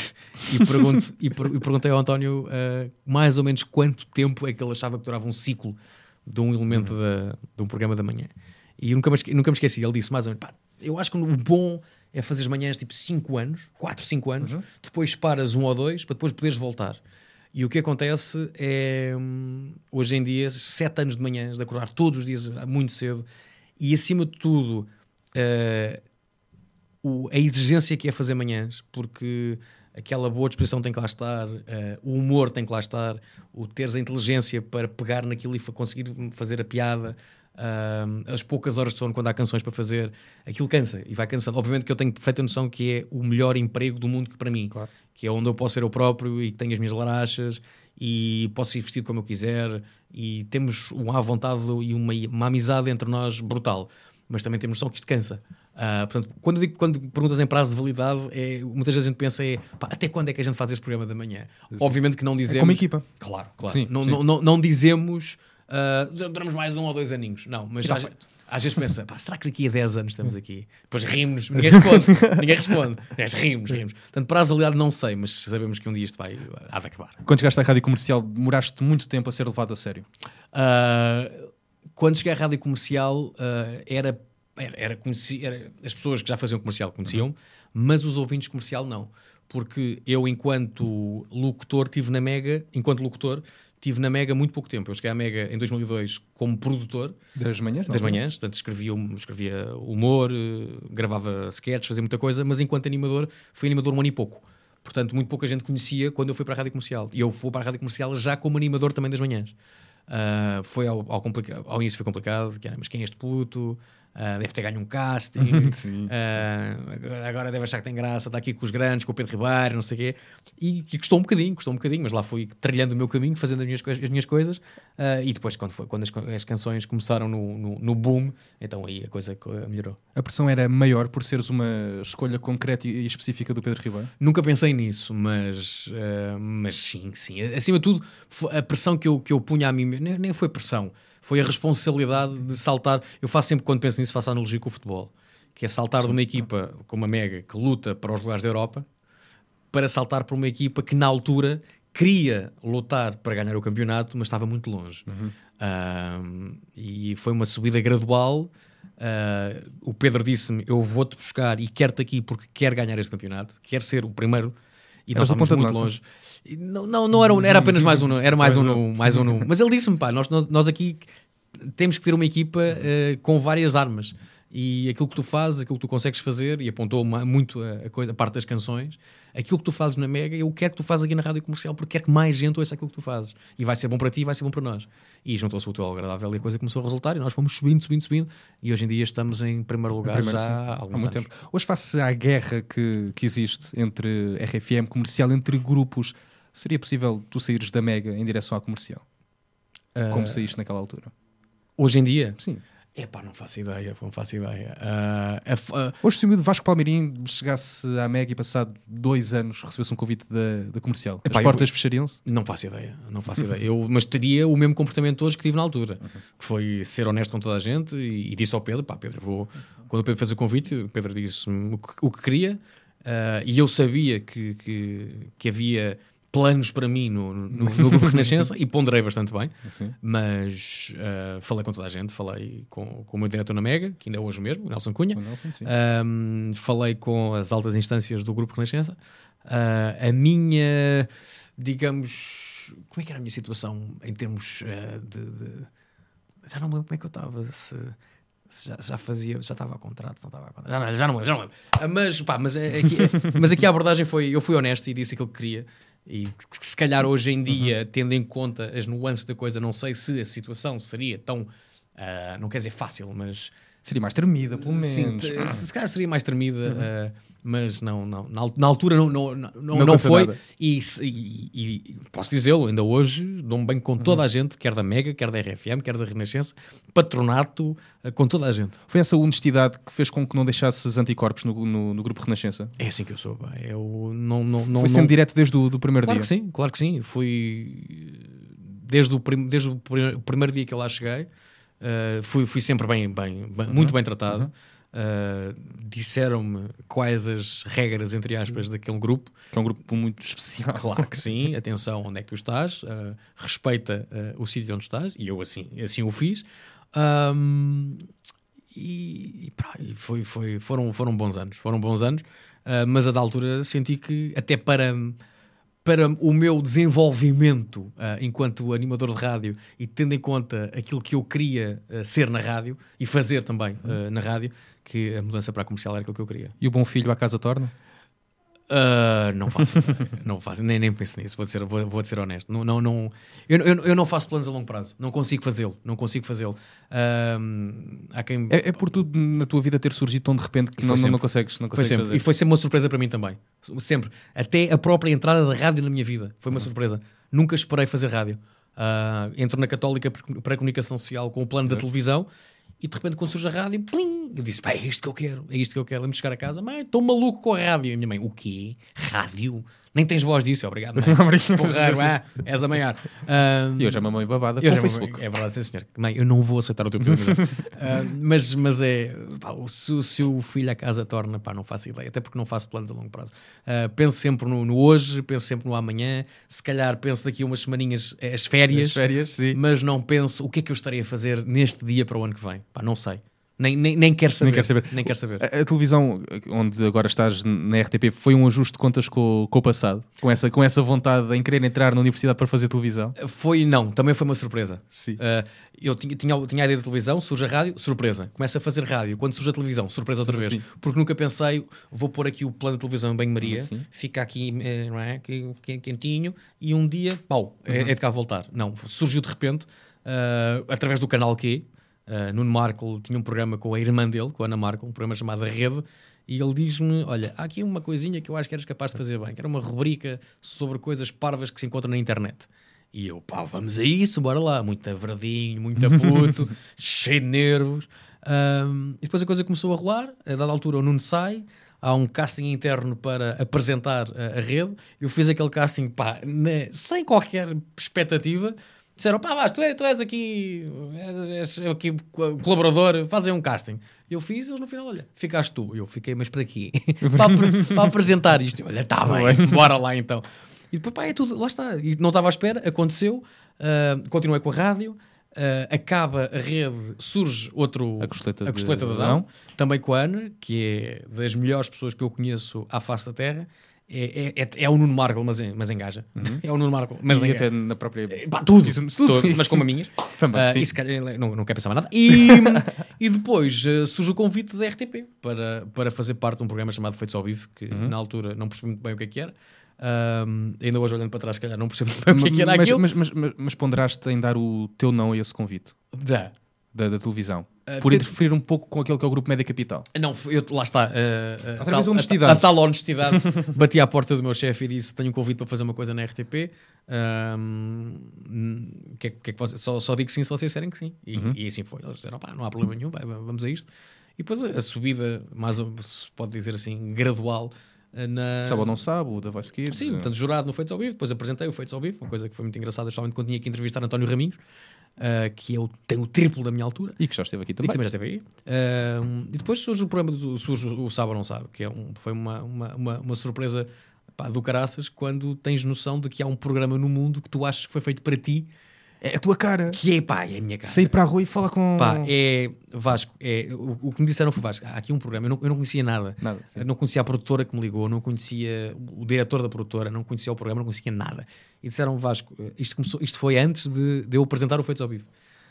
e, pergunto, e, per- e perguntei ao António uh, mais ou menos quanto tempo é que ele achava que durava um ciclo de um elemento da- de um programa da manhã. E eu nunca me, esque- nunca me esqueci, ele disse mais ou menos: pá, eu acho que o bom é fazer as manhãs tipo cinco anos, quatro, cinco anos, depois paras um ou dois para depois poderes voltar. E o que acontece é, hum, hoje em dia, sete anos de manhãs, de acordar todos os dias muito cedo, e acima de tudo, uh, o- a exigência que é fazer manhãs, porque aquela boa disposição tem que lá estar, uh, o humor tem que lá estar, o teres a inteligência para pegar naquilo e fa- conseguir fazer a piada, uh, as poucas horas de sono quando há canções para fazer, aquilo cansa e vai cansando. Obviamente que eu tenho perfeita noção que é o melhor emprego do mundo que para mim, Claro. que é onde eu posso ser eu próprio e que tenho as minhas larachas e posso ir vestido como eu quiser e temos uma à vontade e uma, uma amizade entre nós brutal. Mas também temos noção que isto cansa. Ah, portanto, quando, eu digo, quando perguntas em prazo de validade, é, muitas vezes a gente pensa é, pá, até quando é que a gente faz este programa da manhã? Obviamente que não dizemos... como equipa. Claro, claro. Sim, não, sim. Não, não, não dizemos ah, duramos mais um ou dois aninhos. Não, mas Está às, feito. às vezes pensa, pá, será que daqui a dez anos estamos aqui? Depois rimos, ninguém responde. ninguém responde. Mas rimos, rimos. Portanto, prazo de validade não sei, mas sabemos que um dia isto vai, há de acabar. Quando chegaste à rádio comercial, demoraste muito tempo a ser levado a sério. Uh, quando cheguei à rádio comercial, uh, era, era, era, conheci, era as pessoas que já faziam comercial conheciam, uhum. mas os ouvintes comercial não. Porque eu, enquanto locutor, tive na Mega, enquanto locutor, Tive na Mega muito pouco tempo. Eu cheguei à Mega em dois mil e dois como produtor. Das manhãs? Das não? manhãs. Portanto, escrevia, escrevia humor, eh, gravava sketches, fazia muita coisa. Mas enquanto animador, fui animador um ano e pouco. Portanto, muito pouca gente conhecia quando eu fui para a Rádio Comercial. E eu fui para a Rádio Comercial já como animador também das manhãs. Uh, foi ao, ao, complica- ao início foi complicado, que era, mas quem é este puto? Uh, deve ter ganho um casting, uh, agora, agora deve achar que tem graça, está aqui com os grandes, com o Pedro Ribeiro, não sei o quê. E, e custou um bocadinho, custou um bocadinho, mas lá fui trilhando o meu caminho, fazendo as minhas, coi- as minhas coisas. Uh, e depois, quando, foi, quando as, as canções começaram no, no, no boom, então aí a coisa co- melhorou. A pressão era maior por seres uma escolha concreta e específica do Pedro Ribeiro? Nunca pensei nisso, mas, uh, mas sim, sim. Acima de tudo, foi a pressão que eu, que eu punha a mim, nem, nem foi pressão, foi a responsabilidade de saltar. Eu faço sempre, quando penso nisso, faço a analogia com o futebol, que é saltar sim. de uma equipa como a Mega, que luta para os lugares da Europa, para saltar para uma equipa que na altura queria lutar para ganhar o campeonato, mas estava muito longe. Uhum. Uh, e foi uma subida gradual. Uh, o Pedro disse-me, eu vou-te buscar e quero-te aqui porque quero ganhar este campeonato, quero ser o primeiro. E nós estávamos muito longe. E não, não, não era, era apenas mais um, era mais um, no, mais um. No. Mas ele disse-me, pá, nós, nós aqui temos que ter uma equipa uh, com várias armas. E aquilo que tu fazes, aquilo que tu consegues fazer, e apontou uma, muito a, a, coisa, a parte das canções, aquilo que tu fazes na Mega, eu quero que tu fazes aqui na Rádio Comercial porque quero que mais gente ouça aquilo que tu fazes. E vai ser bom para ti e vai ser bom para nós. E juntou-se o teu agradável e a coisa começou a resultar e nós fomos subindo, subindo, subindo. E hoje em dia estamos em primeiro lugar primeiro, já sim. há alguns há muito anos. tempo. Hoje, face à guerra que, que existe entre R F M, comercial, entre grupos, seria possível tu saíres da Mega em direção à comercial? Uh, Como saíste naquela altura? Hoje em dia? Sim. Epá, não faço ideia, não faço ideia. Uh, uh, Hoje, se o miúdo Vasco Palmeirim chegasse à Mega e passado dois anos recebesse um convite da, da comercial, epá, as portas eu, fechariam-se? Não faço ideia, não faço ideia. Eu, mas teria o mesmo comportamento hoje que tive na altura, uhum. que foi ser honesto com toda a gente e, e disse ao Pedro, pá, Pedro, vou... Quando o Pedro fez o convite, o Pedro disse-me o que, o que queria uh, e eu sabia que, que, que havia planos para mim no, no, no Grupo Renascença e ponderei bastante bem, sim. Mas uh, falei com toda a gente, falei com, com o meu diretor na Mega, que ainda é hoje o mesmo, o Nelson Cunha, o Nelson, um, falei com as altas instâncias do Grupo Renascença. Uh, a minha, digamos, como é que era a minha situação em termos uh, de, de... Já não me lembro como é que eu estava, se... Já, já fazia, já estava a contrato, não estava a contrato. Já não, já não lembro, já não lembro. Ah, mas, pá, mas, aqui, mas aqui a abordagem foi, eu fui honesto e disse aquilo que queria. E que, que se calhar hoje em dia, uhum. tendo em conta as nuances da coisa, não sei se a situação seria tão, uh, não quer dizer fácil, mas... Seria mais tremida, pelo menos. Sim, se, se calhar seria mais tremida, uhum. uh, mas não, não, na, na altura não, não, não, não, não, não foi. E, e, e, e posso dizê-lo, ainda hoje dou-me bem com toda uhum. a gente, quer da Mega, quer da R F M, quer da Renascença, patronato, uh, com toda a gente. Foi essa honestidade que fez com que não deixasses anticorpos no, no, no Grupo Renascença? É assim que eu sou. Pá. Eu não, não, não, foi sendo não... direto desde o do primeiro claro dia? Claro que sim, claro que sim. Fui desde o, prim... desde o primeiro dia que eu lá cheguei. Uh, fui, fui sempre bem, bem, bem uhum. muito bem tratado. Uhum. Uh, disseram-me quais as regras, entre aspas, daquele grupo. Que é um grupo muito especial. Claro que sim. Atenção onde é que tu estás. Uh, respeita uh, o sítio onde estás. E eu assim, assim o fiz. Um, e e, pá, e foi, foi, foram, foram bons anos. Foram bons anos. Uh, mas a da altura senti que até para... para o meu desenvolvimento uh, enquanto animador de rádio e tendo em conta aquilo que eu queria uh, ser na rádio e fazer também uh, na rádio, que a mudança para a comercial era aquilo que eu queria. E o bom filho à casa torna? Uh, não faço, não faço, nem, nem penso nisso, vou ser, vou, vou ser honesto. Não, não, não, eu, eu, eu não faço planos a longo prazo, não consigo fazê-lo, não consigo fazê-lo. Uh, há quem... é, é por tudo na tua vida ter surgido tão de repente que não, não, não consegues, não consegues fazer. E foi sempre uma surpresa para mim também, sempre. Até a própria entrada da rádio na minha vida foi uma uhum. surpresa. Nunca esperei fazer rádio. Uh, entro na Católica para a comunicação social com o plano uhum. da televisão. E de repente, quando surge a rádio, plim, eu disse, pá, é isto que eu quero, é isto que eu quero. Lembro de chegar a casa, mãe, estou maluco com a rádio. E a minha mãe, o quê? Rádio? Nem tens voz disso, obrigado, mãe. Porra, ah, és a maior. E hoje é uma mãe babada com o Facebook. Mãe, é verdade, sim, senhor. Mãe, eu não vou aceitar o teu pedido. uh, mas, mas é, pá, se, se o filho a casa torna, pá, não faço ideia. Até porque não faço planos a longo prazo. Uh, penso sempre no, no hoje, penso sempre no amanhã. Se calhar penso daqui a umas semaninhas as férias. As férias, sim. Mas não penso o que é que eu estarei a fazer neste dia para o ano que vem. Pá, não sei. Nem, nem, nem quer saber. Nem quer saber. Nem quer saber. A, a televisão, onde agora estás na R T P, foi um ajuste de contas com, com o passado? Com essa, com essa vontade em querer entrar na universidade para fazer televisão? Foi, não, também foi uma surpresa. Sim. Uh, eu tinha, tinha, tinha a ideia de televisão, surge a rádio, surpresa. Começo a fazer rádio. Quando surge a televisão, surpresa outra vez. Sim. Porque nunca pensei, vou pôr aqui o plano de televisão em banho-maria, Sim. fica aqui, eh, não é, aqui, quentinho, e um dia, pau, é, é de cá voltar. Não, surgiu de repente, uh, através do canal Q. Uh, Nuno Marco tinha um programa com a irmã dele, com a Ana Marco, um programa chamado Rede, e ele diz-me, olha, há aqui uma coisinha que eu acho que eras capaz de fazer bem, que era uma rubrica sobre coisas parvas que se encontram na internet. E eu, pá, vamos a isso, bora lá. Muito verdinho, muito puto, cheio de nervos. Um, e depois a coisa começou a rolar, a dada altura o Nuno sai, há um casting interno para apresentar a, a Rede, eu fiz aquele casting, pá, ne, sem qualquer expectativa. Disseram, pá, Vasco, tu, é, tu és aqui, és, és aqui colaborador, fazem um casting. Eu fiz, eles no final, olha, ficaste tu. Eu fiquei, mas para quê? para, para apresentar isto. Eu, olha, está bem, bora lá então. E depois, pá, é tudo, lá está. E não estava à espera, aconteceu, uh, continuei com a rádio, uh, acaba a Rede, surge outro, A Costeleta a Costeleta de de Adão, também com a Ana, que é das melhores pessoas que eu conheço à face da Terra. É, é, é o Nuno Marco, mas, mas engaja. Uhum. É o Nuno Marco, mas e engaja. até na própria... Pá, tudo, Isso, tudo, tudo. mas como a minhas. Também, uh, sim. e se calhar, não, não quer pensar mais nada. E, e depois uh, surge o convite da R T P para, para fazer parte de um programa chamado Feitos ao Vivo, que uhum. na altura não percebi muito bem o que é que era. Um, ainda hoje olhando para trás, se calhar não percebo muito bem o que é que era mas, aquilo. mas, mas, mas, mas ponderaste em dar o teu não a esse convite Da. da, da televisão, Uh, por ter- interferir um pouco com aquele que é o Grupo Média Capital. Não, eu, lá está. Uh, uh, Outra vez a honestidade. A, a, a tal honestidade. Bati à porta do meu chefe e disse: tenho um convite para fazer uma coisa na R T P. Um, que, é- que é que você, só, só digo sim se vocês disserem que sim. E, Uhum. e assim foi. Eles disseram: pá, não há problema nenhum, vai, vamos a isto. E depois a, a subida, mais ou- se pode dizer assim, gradual. uh, Na... Sabe ou não sabe, o da Voice Kids. Sim, portanto, jurado no Feitos ao Vivo, depois apresentei o Feitos ao Vivo, uma coisa que foi muito engraçada, especialmente quando tinha que entrevistar António Raminhos, uh, que é o, tem o triplo da minha altura. E que já esteve aqui E também. também já esteve aí. Uh, e depois surge o programa do surge o Sabe ou Não Sabe, que é um, foi uma, uma, uma, uma surpresa, pá, do caraças, quando tens noção de que há um programa no mundo que tu achas que foi feito para ti, É a tua cara. que é, pá, é a minha cara. Sair para a rua e falar com... Pá, é Vasco, é, o, o que me disseram foi Vasco, há aqui um programa, eu não, eu não conhecia nada. Nada, sim. Eu não conhecia a produtora que me ligou, não conhecia o diretor da produtora, não conhecia o programa, não conhecia nada. E disseram, Vasco, isto, começou, isto foi antes de, de eu apresentar o Feitos ao Vivo.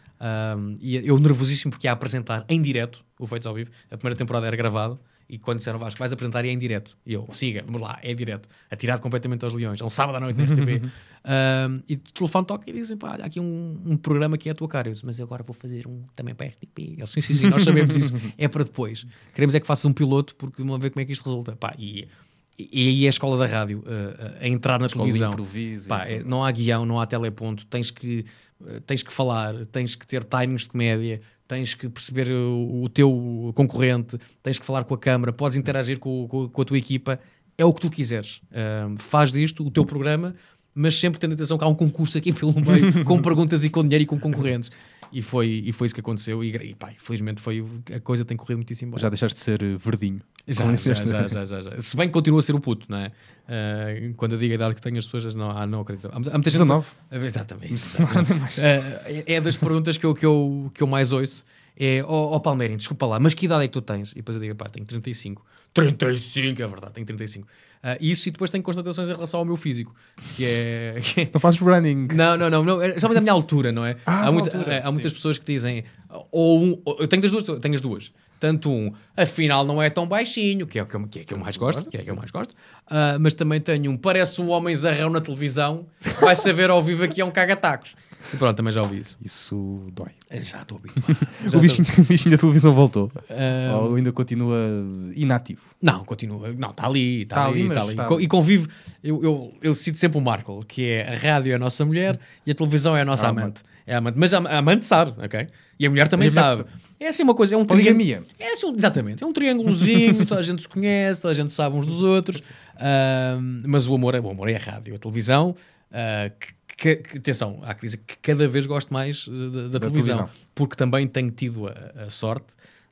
Um, e eu nervosíssimo porque ia apresentar em direto o Feitos ao Vivo. A primeira temporada era gravado. E quando disseram, Vasco, vais apresentar e é em direto. E eu, siga, vamos lá, é direto. Atirado completamente aos leões. É um sábado à noite na R T P. um, e o telefone toca e dizem, pá, há aqui um, um programa que é a tua cara. Eu disse, mas eu agora vou fazer um também para a R T P. Eles, sim, sim, sim, nós sabemos isso. É para depois. Queremos é que faças um piloto porque vamos ver como é que isto resulta. Pá, e, e aí é a escola da rádio, uh, a entrar na Escola televisão. de improviso e Pá, tudo. é, não há guião, não há teleponto. Tens que, uh, tens que falar, tens que ter timings de comédia, tens que perceber o, o teu concorrente, tens que falar com a câmara, podes interagir com, com, com a tua equipa, é o que tu quiseres. Um, faz disto o teu programa, mas sempre tendo atenção que há um concurso aqui pelo meio, com perguntas e com dinheiro e com concorrentes. E foi, e foi isso que aconteceu. E, e pá, infelizmente foi, a coisa tem corrido muitíssimo bem. Já deixaste de ser eh, verdinho. Já, Como já, disseste. já, já, já, já. Se bem que continua a ser o puto, não é? Uh, quando eu digo a idade que tenho, as pessoas não, ah, não acreditam. Há, há muita gente- dezanove. Exatamente. exatamente. Uh, é, é das perguntas que eu, que, eu, que eu mais ouço. É, ó oh, Palmeirinho, desculpa lá, mas que idade é que tu tens? E depois eu digo, pá, tenho trinta e cinco. trinta e cinco, é verdade, tenho trinta e cinco. Uh, isso e depois tenho constatações em relação ao meu físico, que é... que é- Não fazes running. Não, não, não, não, é somente a minha altura, não é? Ah, há tua muita- altura, há- há muitas sim. pessoas que dizem, ou um, ou- eu tenho das duas, eu tenho as duas. Tanto um, afinal não é tão baixinho, que é o que eu, que é que eu mais gosto, que é que eu mais gosto, ah, mas também tenho um, parece um homem zarrão na televisão, vai saber ao vivo aqui é um caga-tacos. E pronto, também já ouvi isso. Isso dói. Já estou a ouvir. O bichinho, o bichinho da televisão voltou. Ah, Ou ainda continua inativo. Não, continua. Não, está ali, está Tá ali, ali, mas está ali. tá Co- ali. E convive. Eu, eu, eu cito sempre o Marco, que é a rádio é a nossa mulher e a televisão é a nossa A amante. É a amante. Mas a, a amante sabe, ok? E a mulher também E a mulher sabe. É assim uma coisa, é um triângulo. Poligamia. É assim, um- exatamente, é um triângulozinho, toda a gente se conhece, toda a gente sabe uns dos outros. Ahm, mas o amor, é, o amor é a rádio, a televisão. ah, que, que- atenção, há que dizer que cada vez gosto mais eh, da, da televisão, televisão. porque também tenho tido a, a sorte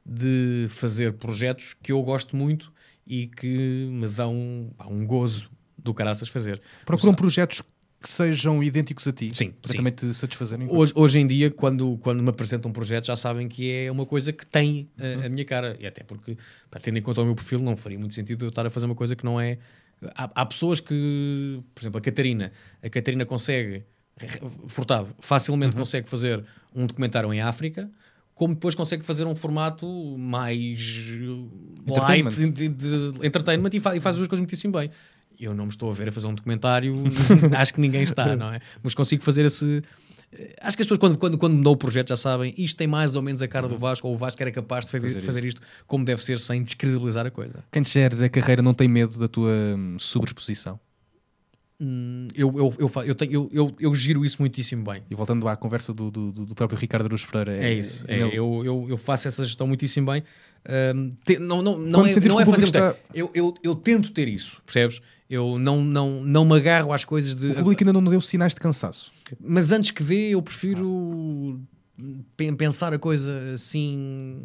de fazer projetos que eu gosto muito e que me dão pá, um gozo do caraças fazer. Procuram O Sa- projetos que sejam idênticos a ti, Sim, para sim. também te satisfazerem. Hoje, hoje em dia, quando, quando me apresentam um projeto, já sabem que é uma coisa que tem a, a minha cara. E até porque, pá, tendo em conta o meu perfil, não faria muito sentido eu estar a fazer uma coisa que não é... Há, há pessoas que... Por exemplo, a Catarina. A Catarina consegue... Furtado, facilmente Uhum. consegue fazer um documentário em África, como depois consegue fazer um formato mais light Entertainment. de, de, de entertainment e, fa e faz as duas coisas muitíssimo bem. Eu não me estou a ver a fazer um documentário, acho que ninguém está, não é? Mas consigo fazer esse... Acho que as pessoas, quando, quando, quando me dão o projeto, já sabem, isto tem mais ou menos a cara do Vasco, ou o Vasco era capaz de fazer, Fazer fazer isto como deve ser, sem descredibilizar a coisa. Quem te gera a carreira não tem medo da tua hum, sobreexposição. Hum, eu, eu, eu, fa- eu, tenho, eu, eu, eu giro isso muitíssimo bem. E voltando à conversa do, do, do próprio Ricardo Aruz Pereira, É isso, é, nele- eu, eu, eu faço essa gestão muitíssimo bem. Ahm, te- não, não, não Quando é, sentires não é que o fazer público muito. Eu, eu, eu tento ter isso, percebes? Eu não, não, não me agarro às coisas de. o público ainda não deu sinais de cansaço. Mas antes que dê, eu prefiro pen- pensar a coisa assim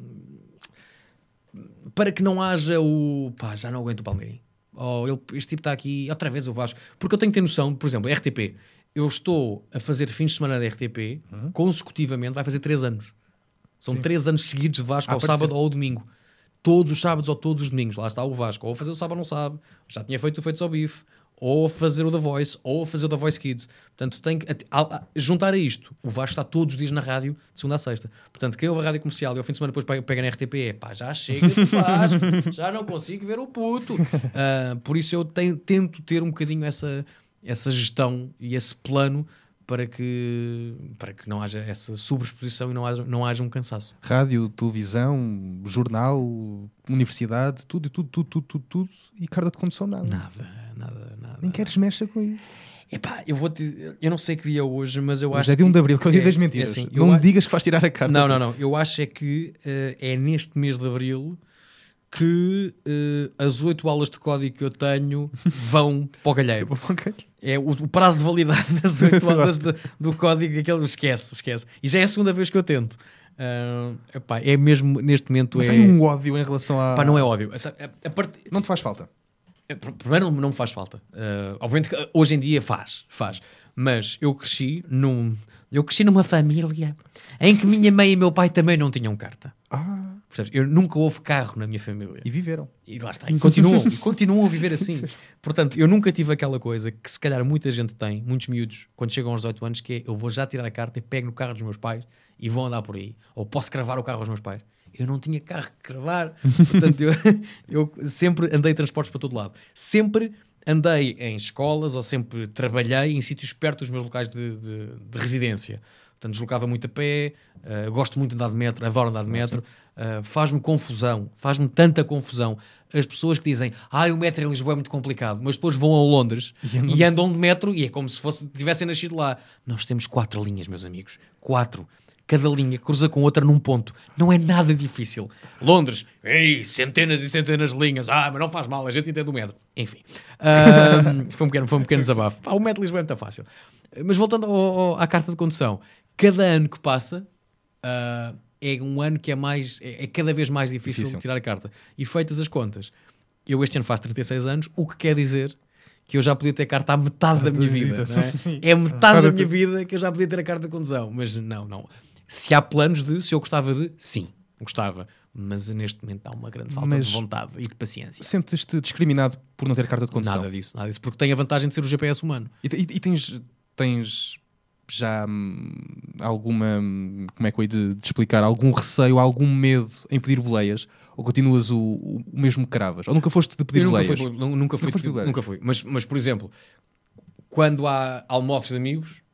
para que não haja o pá, já não aguento o Palmeirim. Oh, ele, este tipo está aqui, outra vez o Vasco. Porque eu tenho que ter noção, por exemplo, R T P. Eu estou a fazer fins de semana da R T P consecutivamente, vai fazer três anos. São três anos seguidos de Vasco A ao aparecer. sábado ou ao domingo. Todos os sábados ou todos os domingos. Lá está o Vasco. Ou a fazer o sábado não sabe. Já tinha feito o Feitos ao Bife. Ou a fazer o The Voice. Ou a fazer o The Voice Kids. Portanto, tem que a- a- a- juntar a isto. O Vasco está todos os dias na rádio, de segunda a sexta. Portanto, quem ouve a rádio comercial e ao fim de semana depois pega- pega na R T P é pá, já chega de Vasco. Já não consigo ver o puto. Ah, por isso eu tenho- tento ter um bocadinho essa, essa gestão e esse plano para que, para que não haja essa sobreexposição e não haja, não haja um cansaço. Rádio, televisão, jornal, universidade, tudo, tudo, tudo, tudo, tudo, tudo. E carta de condução, nada. Nada, nada, nada. Nem queres mexa com isso. Epá, eu vou te, eu não sei que dia é hoje, mas eu Hoje acho é dia um que- de Abril, que é o dia é- das mentiras. é assim, eu não a- me digas que vais tirar a carta. Não, não, não. Eu acho é que eh, é neste mês de Abril que eh, as oito aulas de código que eu tenho vão para o galheiro. Ok. É o, o prazo de validade das oito aulas de- do código, aquele esquece, esquece. E já é a segunda vez que eu tento. Ah, epá, é mesmo neste momento. Mas é, tens um ódio em relação a... Pá, não é óbvio. Essa- a- a part- Não te faz falta. é, pr- Primeiro, não, não me faz falta. Uh, obviamente que uh, hoje em dia faz, faz. Mas eu cresci num, eu cresci numa família em que minha mãe e meu pai também não tinham carta. Ah, Percebes? Eu nunca houve carro na minha família. e viveram. E lá está. E continuam. e continuam a viver assim. Portanto, eu nunca tive aquela coisa que se calhar muita gente tem, muitos miúdos, quando chegam aos dezoito anos, que é eu vou já tirar a carta e pego no carro dos meus pais e vou andar por aí. Ou posso cravar o carro aos meus pais. Eu não tinha carro que cravar. Portanto, eu, eu sempre andei em transportes para todo lado. Sempre andei em escolas ou sempre trabalhei em sítios perto dos meus locais de, de, de residência. Portanto, deslocava muito a pé, uh, gosto muito de andar de metro, adoro andar de metro. Uh, faz-me confusão, faz-me tanta confusão. As pessoas que dizem, ah, o metro em Lisboa é muito complicado, mas depois vão a Londres E andam- e andam de metro e é como se fosse, tivessem nascido lá. Nós temos quatro linhas, meus amigos. Quatro. Cada linha cruza com outra num ponto. Não é nada difícil. Londres, ei, centenas e centenas de linhas. Ah, mas não faz mal, a gente entende o metro. Enfim. Ahm, foi, um pequeno, foi um pequeno desabafo. Pá, o metro de Lisboa é muito fácil. Mas voltando ao- ao- à carta de condução. Cada ano que passa ah, é um ano que é, mais, é, é cada vez mais difícil, Difícil. de tirar a carta. E feitas as contas, eu este ano faço trinta e seis anos, o que quer dizer que eu já podia ter carta há metade da minha vida. Não é? É metade da minha vida que eu já podia ter a carta de condução. Mas não, não. Se há planos de, se eu gostava de, sim, gostava. Mas neste momento há uma grande falta Mas- de vontade e de paciência. Sentes-te discriminado por não ter carta de condução? Nada disso, nada disso. Porque tem a vantagem de ser o G P S humano. E, e- e tens, tens já hum, alguma, hum, como é que eu hei de, de explicar, algum receio, algum medo em pedir boleias? Ou continuas o, o, o mesmo que cravas? Ou nunca foste de pedir Eu nunca boleias? fui, nu- nunca fui, Nunca foste boleiro? nunca fui. Mas, mas, por exemplo, quando há almoços de amigos,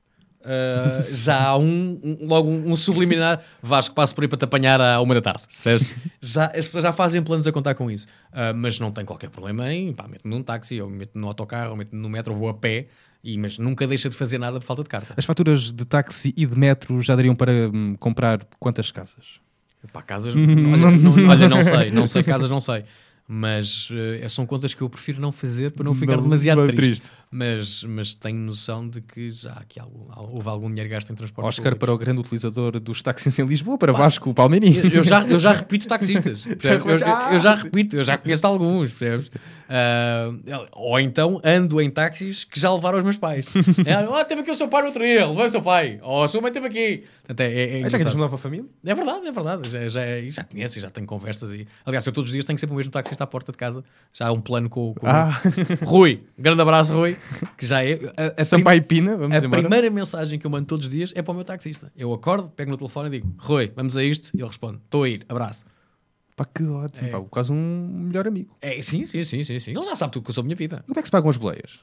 ah, já há um, um- logo um, um subliminar Vasco, passo por aí para te apanhar à uma da tarde. Percebes? Já, as pessoas já fazem planos a contar com isso. Ah, mas não tem qualquer problema em, pá, meto-me num táxi, ou meto-me no autocarro, ou meto-me no metro, ou vou a pé, e, mas nunca deixa de fazer nada por falta de carta. As faturas de táxi e de metro já dariam para hum, comprar quantas casas? Pá, casas, olha, não, olha, não sei, não sei casas, não sei. Mas eh, são contas que eu prefiro não fazer para não ficar Não, demasiado não é triste. triste. mas, mas tenho noção de que já aqui algum, houve algum dinheiro gasto em transporte Oscar público. para o grande utilizador dos táxis em Lisboa, para Vasco Palmeirinho. Eu já, eu já repito taxistas. percebes? Eu, eu, eu já repito, eu já conheço alguns, percebes? Ah, ou então ando em táxis que já levaram os meus pais. É, oh, teve aqui o seu pai no outro dia, levou o seu pai. Ou a sua mãe teve aqui. Portanto, é, é, é Ah, já que engraçado. tens uma nova família? É verdade, é verdade. Já, já, e já conheço e já tenho conversas. E... Aliás, eu todos os dias tenho sempre o mesmo taxista à porta de casa. Já há um plano com, com Ah. o Rui. Grande abraço, Rui. Que já é. A, a, Sampaio Pina, vamos a embora. primeira mensagem que eu mando todos os dias é para o meu taxista. Eu acordo, pego no telefone e digo: Rui, vamos a isto. E ele responde: estou a ir, abraço. Pá, que ótimo. É. Pá, quase um melhor amigo. É, sim, sim, sim, sim, sim. Ele já sabe tudo que eu sou a minha vida. Como é que se pagam as boleias?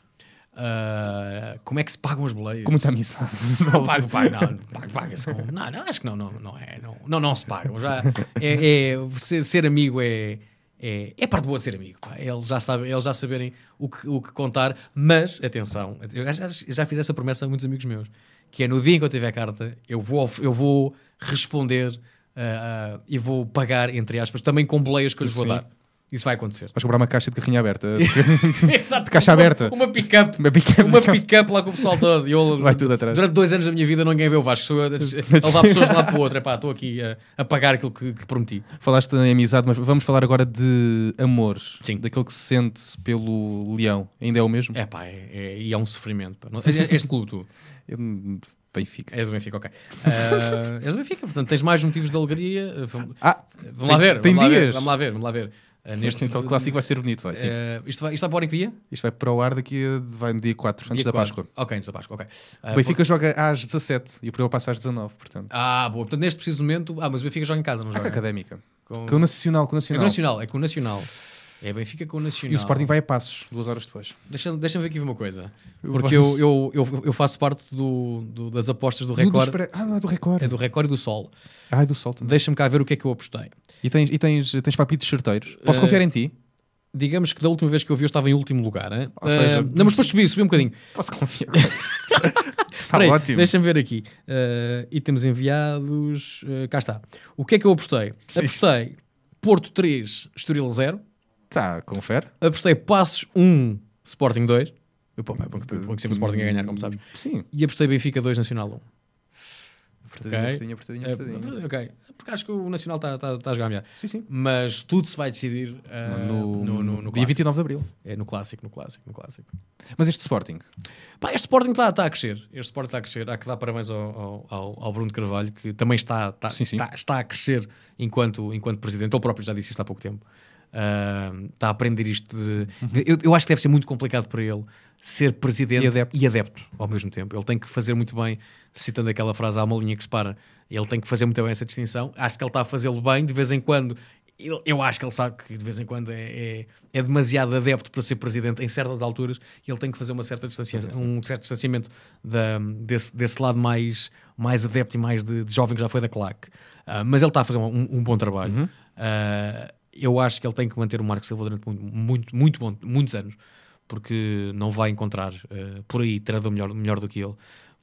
Ah, como é que se pagam as boleias? Com muita amizade. Não, pago, pago, não, pago, paga-se com... Não, não, acho que não, não, não é, não, não, não se pagam. Já é, é- ser, ser amigo é, é, é parte boa de ser amigo, pá. Eles já sabem, eles já saberem o que, o que contar, mas, atenção, eu já, já fiz essa promessa a muitos amigos meus, que é no dia em que eu tiver carta, eu vou, of- eu vou responder ah, ah, e vou pagar, entre aspas, também com boleias que eu lhes vou Sim. dar. Isso vai acontecer. Vais comprar uma caixa de carrinha aberta. Exato, de caixa uma- aberta. Uma pick-up. Uma pick-up. Uma pick-up lá com o pessoal todo. E eu, Vai tudo atrás. Durante dois anos da minha vida ninguém vê o Vasco. Sou eu a, a levar pessoas de um lado para o outro. Epá, estou aqui a, a pagar aquilo que, que prometi. Falaste em amizade, mas vamos falar agora de amor. Sim. Daquele que se sente pelo leão. Ainda é o mesmo? Epá, é, é, e é um sofrimento. Pá. Não- és- Este clube, tu. Eu, Benfica. És do Benfica, ok. Ah, és do Benfica, portanto tens mais motivos de alegria. Vamos, Ah, vamos lá tem- ver. tem vamos lá ver, dias. Vamos lá ver, vamos lá ver. Ah, neste neste, clássico vai ser bonito, vai sim. ah, isto, vai, isto vai para o hora em que dia? Isto vai para o ar daqui a, vai no dia quatro, antes Dia da quatro. Páscoa. Ok, antes da Páscoa, ok. Ah, O Benfica joga às dezassete e o Portugal passa às dezanove, portanto. Ah, boa. Portanto, neste preciso momento. Ah, mas o Benfica joga em casa, não Ah, com a joga? académica. Com- Com o Nacional, com o É com o Nacional. Nacional, é com o Nacional. É Benfica com o Nacional. E o Sporting vai a passos, duas horas depois. Deixa-me deixa ver aqui uma coisa. Eu Porque vou- eu, eu, eu, eu faço parte do, do- das apostas do Do- do Record. espera- Ah, não é do Record. É do Record e do Sol. Ah, é do Sol também. Deixa-me cá ver o que é que eu apostei. E tens, e tens, tens papitos certeiros. Posso Eh, confiar em ti? Digamos que da última vez que eu vi eu estava em último lugar. Hein? Ou seja, Eh, não, mas depois subi, subi um bocadinho. Posso confiar. Espera Está aí, ótimo. Deixa-me ver aqui. Uh, itens enviados. Uh, cá está. O que é que eu apostei? Apostei Porto três, Estoril zero. Tá, confere. Apostei Passos um, Sporting dois. Eu pô, pá, porque, porque sempre o Sporting a ganhar, como sabes. Sim. E apostei Benfica dois, Nacional um. Apertadinho, Ok. apertadinho, apertadinho, É, apertadinho. ok. Porque acho que o Nacional está tá, tá a jogar melhor. Sim, sim. Mas tudo se vai decidir uh, No, no, no, no dia clássico. vinte e nove de Abril. É no clássico, no clássico, no clássico. Mas este Sporting, Pá, este Sporting está tá a crescer. Este Sporting está a crescer. Há que dar parabéns ao, ao, ao- ao Bruno de Carvalho, que também está, está, Sim, sim. está, está a crescer enquanto, enquanto presidente. Ele próprio já disse isto há pouco tempo. Ah, está a aprender isto de... Eu, eu acho que deve ser muito complicado para ele ser presidente E adepto. e adepto ao mesmo tempo. Ele tem que fazer muito bem, citando aquela frase, há uma linha que separa. Ele tem que fazer muito bem essa distinção. Acho que ele está a fazê-lo bem, de vez em quando. Eu, eu acho que ele sabe que de vez em quando é, é, é demasiado adepto para ser presidente em certas alturas e ele tem que fazer uma certa distancia, um certo distanciamento da, desse, desse lado mais, mais adepto e mais de, de jovem que já foi da claque. Ah, mas ele está a fazer um, um bom trabalho. Ah, eu acho que ele tem que manter o Marco Silva durante muito, muito, muito bom, muitos anos, porque não vai encontrar ah, por aí treinador melhor, melhor do que ele.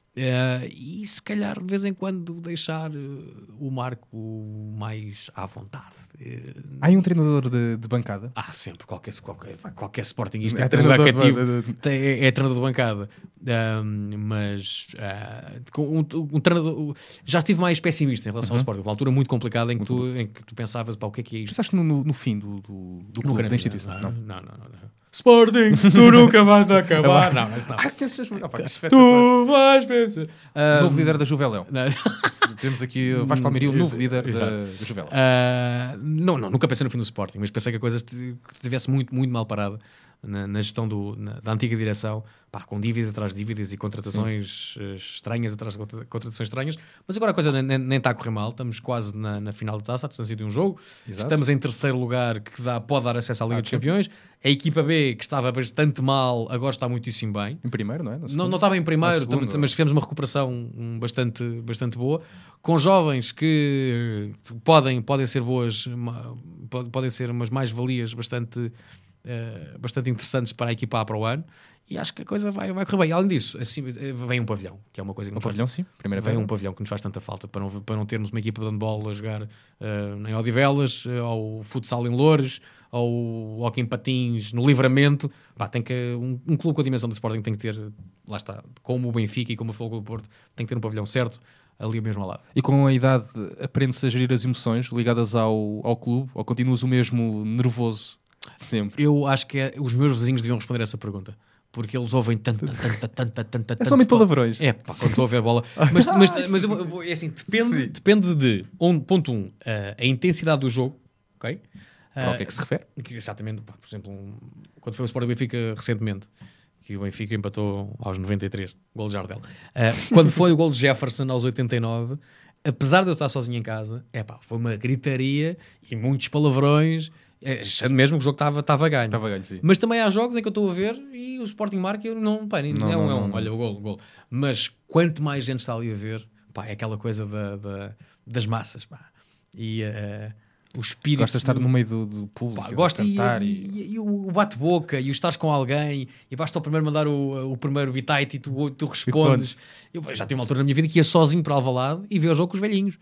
Uh, e se calhar de vez em quando deixar uh, o Marco mais à vontade. Uh, há aí um treinador de, de bancada. há sempre qualquer, qualquer, qualquer sportingista É é treinador treinador cativo, de- de- tem- é, é treinador de bancada. Um, mas uh, com um, um treinador, já estive mais pessimista em relação ao Sporting, uma altura muito complicada em que tu, em que tu pensavas, pá, o que é que é isto? Pensaste no, no, no fim do, do, do clube, Nunca da na vida. instituição? Não, Não. não, não, não, não. Sporting, tu nunca vais acabar. Não, não, isso não. Ah, conheces... Ah, pá, que espetacular. Tu vais pensar. Um, Novo líder da Juvelão. não. Temos aqui o Vasco Palmeirinho, o novo líder da, Exato. da Juvelão. Ah, não, não, nunca pensei no fim do Sporting, mas pensei que a coisa esti- que estivesse muito, muito mal parada na, na gestão do, na- da antiga direção, pá, com dívidas atrás de dívidas e contratações eh, estranhas atrás de contra- contratações estranhas, mas agora a coisa nem, nem, nem está a correr mal, estamos quase na, na final da taça, à distância de um jogo, Exato. estamos em terceiro lugar, que dá, pode dar acesso à Liga Ah, dos Campeões, a equipa B, que estava bastante mal, agora está muitíssimo bem. Em primeiro, não é? No Não, segundo. não estava em primeiro, No segundo. tam- mas tivemos uma recuperação um, bastante, bastante boa, com jovens que podem, podem ser boas, ma- pod- podem ser umas mais-valias bastante uh, bastante interessantes para a equipa A para o ano. E acho que a coisa vai, vai correr bem. Além disso, assim, vem um pavilhão, que é uma coisa que Um nos pavilhão, faz, sim. Primeira vem vez. um pavilhão que nos faz tanta falta para não, para não termos uma equipa de handball a jogar uh, em Odivelas, uh, ou futsal em Loures, ou hockey em patins no Livramento. Pá, tem que, um, um clube com a dimensão do Sporting tem que ter, lá está, como o Benfica e como o Futebol Clube do Porto, tem que ter um pavilhão certo ali mesmo ao lado. E com a idade aprende-se a gerir as emoções ligadas ao, ao clube, ou continuas o mesmo nervoso sempre? Eu acho que é, os meus vizinhos deviam responder a essa pergunta. Porque eles ouvem tanto, tanto, tanto, tanto, tanto. É somente palavrões. É, pá, quando estou a ver a bola. Mas, mas, mas eu vou- é assim, depende, depende de, um, ponto um, a, a intensidade do jogo, ok? Para o que é que se refere? Que, exatamente, pá, por exemplo, um- quando foi o Sporting Benfica recentemente, que o Benfica empatou aos noventa e três, gol de Jardel. Uh, quando foi o gol de Jefferson aos oitenta e nove, apesar de eu estar sozinho em casa, é pá, foi uma gritaria e muitos palavrões, é, achando mesmo que o jogo estava estava a ganho. Estava a ganho, sim. Mas também há jogos em que eu estou a ver e o Sporting marca e eu não, pá, nem, Não, é um, não, é um, não, não. olha o gol, o gol. Mas quanto mais gente está ali a ver, pá, é aquela coisa da, da- das massas, pá. E uh, o espírito... Gosta de estar no meio do, do público, Pá, de gosto e, cantar e, e... e- e o bate-boca e o estares com alguém e basta o primeiro mandar o, o primeiro bitite e tu, tu respondes. Eu pá, já tive uma altura na minha vida que ia sozinho para Alvalade e ver o jogo com os velhinhos.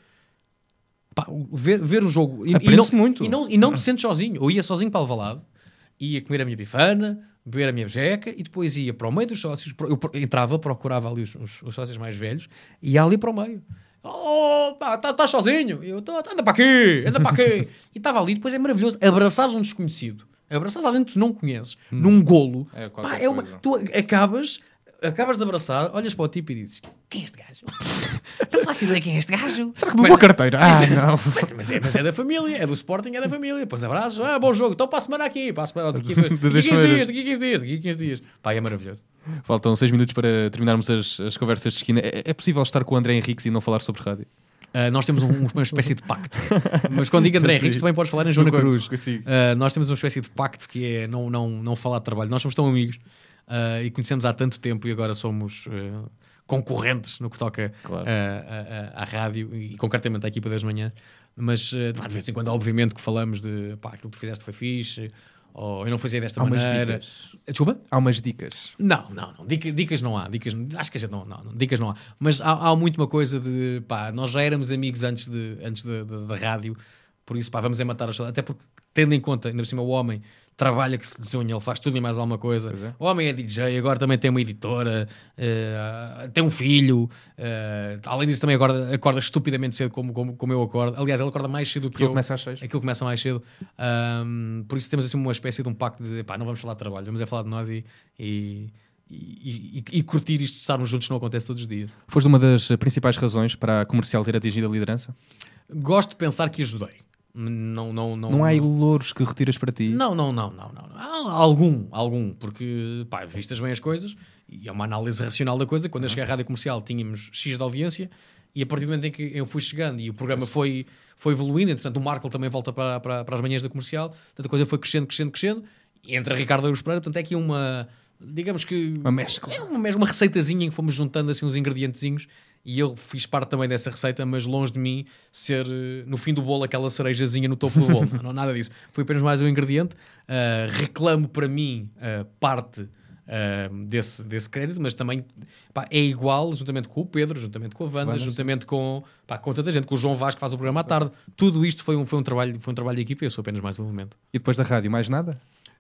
Pá, o- ver, ver o jogo e, e não, Aprende-se muito. e, não, e não te sentes sozinho. Eu ia sozinho para Alvalade, ia comer a minha bifana, beber a minha bejeca e depois ia para o meio dos sócios. Eu pro- entrava, procurava ali os, os- os sócios mais velhos e ia ali para o meio. Oh, pá, estás tá sozinho? Eu, "Tô, anda para aqui, anda para aqui. E estava ali, depois é maravilhoso. Abraçares um desconhecido, abraçares alguém que tu não conheces, num golo, É pá, qualquer é uma, coisa. tu acabas, acabas de abraçar, olhas para o tipo e dizes: quem é este gajo? Não faço ideia quem é este gajo. Será que me levou a carteira? Ah, não. Mas, mas é, mas é da família, é do Sporting, é da família. Depois abraços, ah, bom jogo, então para a semana aqui, para a semana, daqui, daqui a quinze dias, daqui a quinze dias, daqui a quinze dias. Pá, é maravilhoso. Faltam seis minutos para terminarmos as, as conversas de esquina. É, é possível estar com o André Henriques e não falar sobre rádio? Uh, nós temos um- uma espécie de pacto. Mas quando digo André Sim. Henriques, também podes falar em Joana Concordo, Cruz. consigo. Uh, nós temos uma espécie de pacto que é não, não, não falar de trabalho. Nós somos tão amigos uh, e conhecemos há tanto tempo e agora somos uh, concorrentes no que toca Claro. uh, a- a- à rádio e concretamente à equipa das manhãs. Mas uh, pá, de vez em quando, obviamente, que falamos de pá, aquilo que tu fizeste foi fixe, ou eu não fazia desta Há umas maneira. dicas. Desculpa? Há umas dicas. Não, não, não. Dica- dicas não há. Dicas, acho que a gente não, não, não, dicas não há. Mas há, há muito uma coisa de pá, nós já éramos amigos antes, de, antes da da- da rádio, por isso pá, vamos é matar as saudades. Até porque, tendo em conta, ainda por cima, o homem trabalha que se desunha, ele faz tudo e mais alguma coisa. Pois é. O homem é D J, agora também tem uma editora, eh, tem um filho, eh, além disso, também agora acorda estupidamente cedo, como, como, como eu acordo. Aliás, ele acorda mais cedo do que Aquilo eu. começa às seis. Aquilo começa mais cedo. Ahm, por isso temos assim uma espécie de um pacto de pá, não vamos falar de trabalho, vamos é falar de nós e, e, e, e- e curtir isto de estarmos juntos não acontece todos os dias. Foste uma das principais razões para a comercial ter atingido a liderança? Gosto de pensar que ajudei. Não, não, não, Não há louros que retiras para ti? Não, não, não, não, não. Há algum, algum, porque pá, vistas bem as coisas e é uma análise racional da coisa. Quando eu cheguei à rádio comercial tínhamos X de audiência e a partir do momento em que eu fui chegando e o programa foi, foi evoluindo, entretanto o Marco também volta para, para, para as manhãs da comercial, portanto a coisa foi crescendo, crescendo, crescendo e entre a Ricardo e o Pereira, portanto é aqui uma, digamos que Uma mescla. é uma, mesmo uma receitazinha em que fomos juntando assim uns ingredientezinhos e eu fiz parte também dessa receita, mas longe de mim ser eh, no fim do bolo aquela cerejazinha no topo do bolo. não, não, nada disso. Foi apenas mais um ingrediente. Uh, reclamo para mim uh, parte uh, desse, desse crédito, mas também pá, é igual juntamente com o Pedro, juntamente com a Wanda, Wanda, juntamente com, pá, com tanta gente, com o João Vasco que faz o programa à tarde. Tudo isto foi um, foi um, trabalho, foi um trabalho de equipa e eu sou apenas mais um elemento. E depois da rádio, mais nada?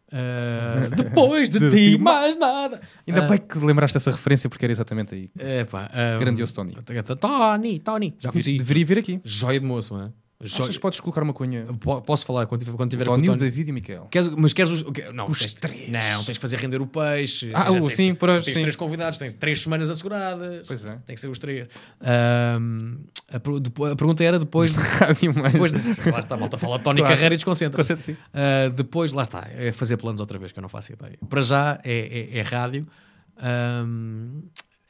Uh, depois de De ti, ti, mais nada. Ainda Uh, bem que lembraste dessa referência porque era exatamente aí. é, pá, um, Grandioso Tony. Tony, Tony. Já conheci. Deveria vir aqui. Joia de moço, não é? Joia... Achas que podes colocar uma cunha? Po- Posso falar quando tiver, quando tiver Tony, com o o Tony? David e Miquel. Queres, mas queres os. o quê? Não, Os tens, três. não, tens que fazer render o peixe. Ah, Ou seja, o- tens, sim, por hoje, tens sim. três convidados, tens três semanas asseguradas. Pois é. Tem que ser os três. Ahm, a, per- depo- a pergunta era depois. de- Rádio mais. depois de, lá está, a malta fala de Tony Claro. Carreira e desconcentra. Conceito, sim. Ah, depois, lá está, é fazer planos outra vez, que eu não faço ideia. Para já é, é- é rádio, ahm,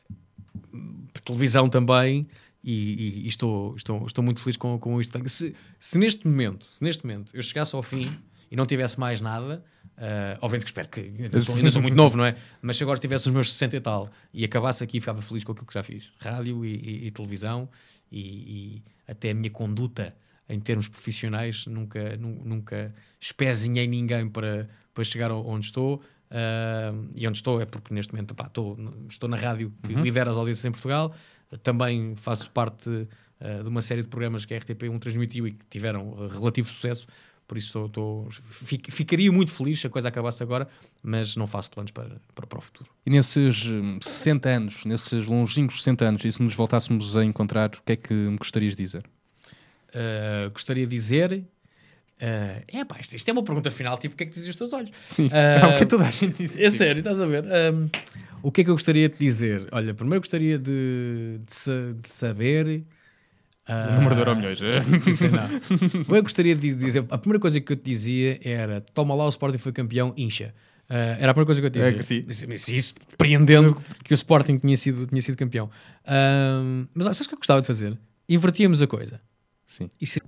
televisão também, e, e- e estou, estou, estou muito feliz com, com isto. Se, se neste momento, se neste momento eu chegasse ao fim e não tivesse mais nada, ah, obviamente que espero que ainda sou, ainda sou muito novo, não é? Mas se agora tivesse os meus sessenta e tal e acabasse aqui, ficava feliz com aquilo que já fiz, rádio e, e- e televisão, e, e até a minha conduta em termos profissionais, nunca, nu- nunca espezinhei ninguém para, para chegar ao- onde estou. Uh, e onde estou é porque neste momento pá, estou, estou na rádio que Uhum. lidera as audiências em Portugal. Também faço parte uh, de uma série de programas que a R T P um transmitiu e que tiveram uh, relativo sucesso. Por isso estou, estou, fic- ficaria muito feliz se a coisa acabasse agora, mas não faço planos para, para, para o futuro. E nesses hum, sessenta anos, nesses longínquos sessenta anos, e se nos voltássemos a encontrar, o que é que me gostarias de dizer? Uh, gostaria de dizer... Uh, é pá, isto, isto é uma pergunta final, tipo, o que é que dizem os teus olhos? Sim, Uh, é o que toda a gente diz. É Sim. sério, estás a ver? Um, o que é que eu gostaria de dizer? Olha, primeiro gostaria de, de, sa- de saber... O número de Euromilhões. Isso não. Eu gostaria de dizer... A primeira coisa que eu te dizia era toma lá, o Sporting foi campeão, incha. Uh, era a primeira coisa que eu te É dizia. que sim. Isso, isso, isso, prendendo que o Sporting tinha sido, tinha sido campeão. Um, mas sabes o que eu gostava de fazer? Invertíamos a coisa. Sim. E se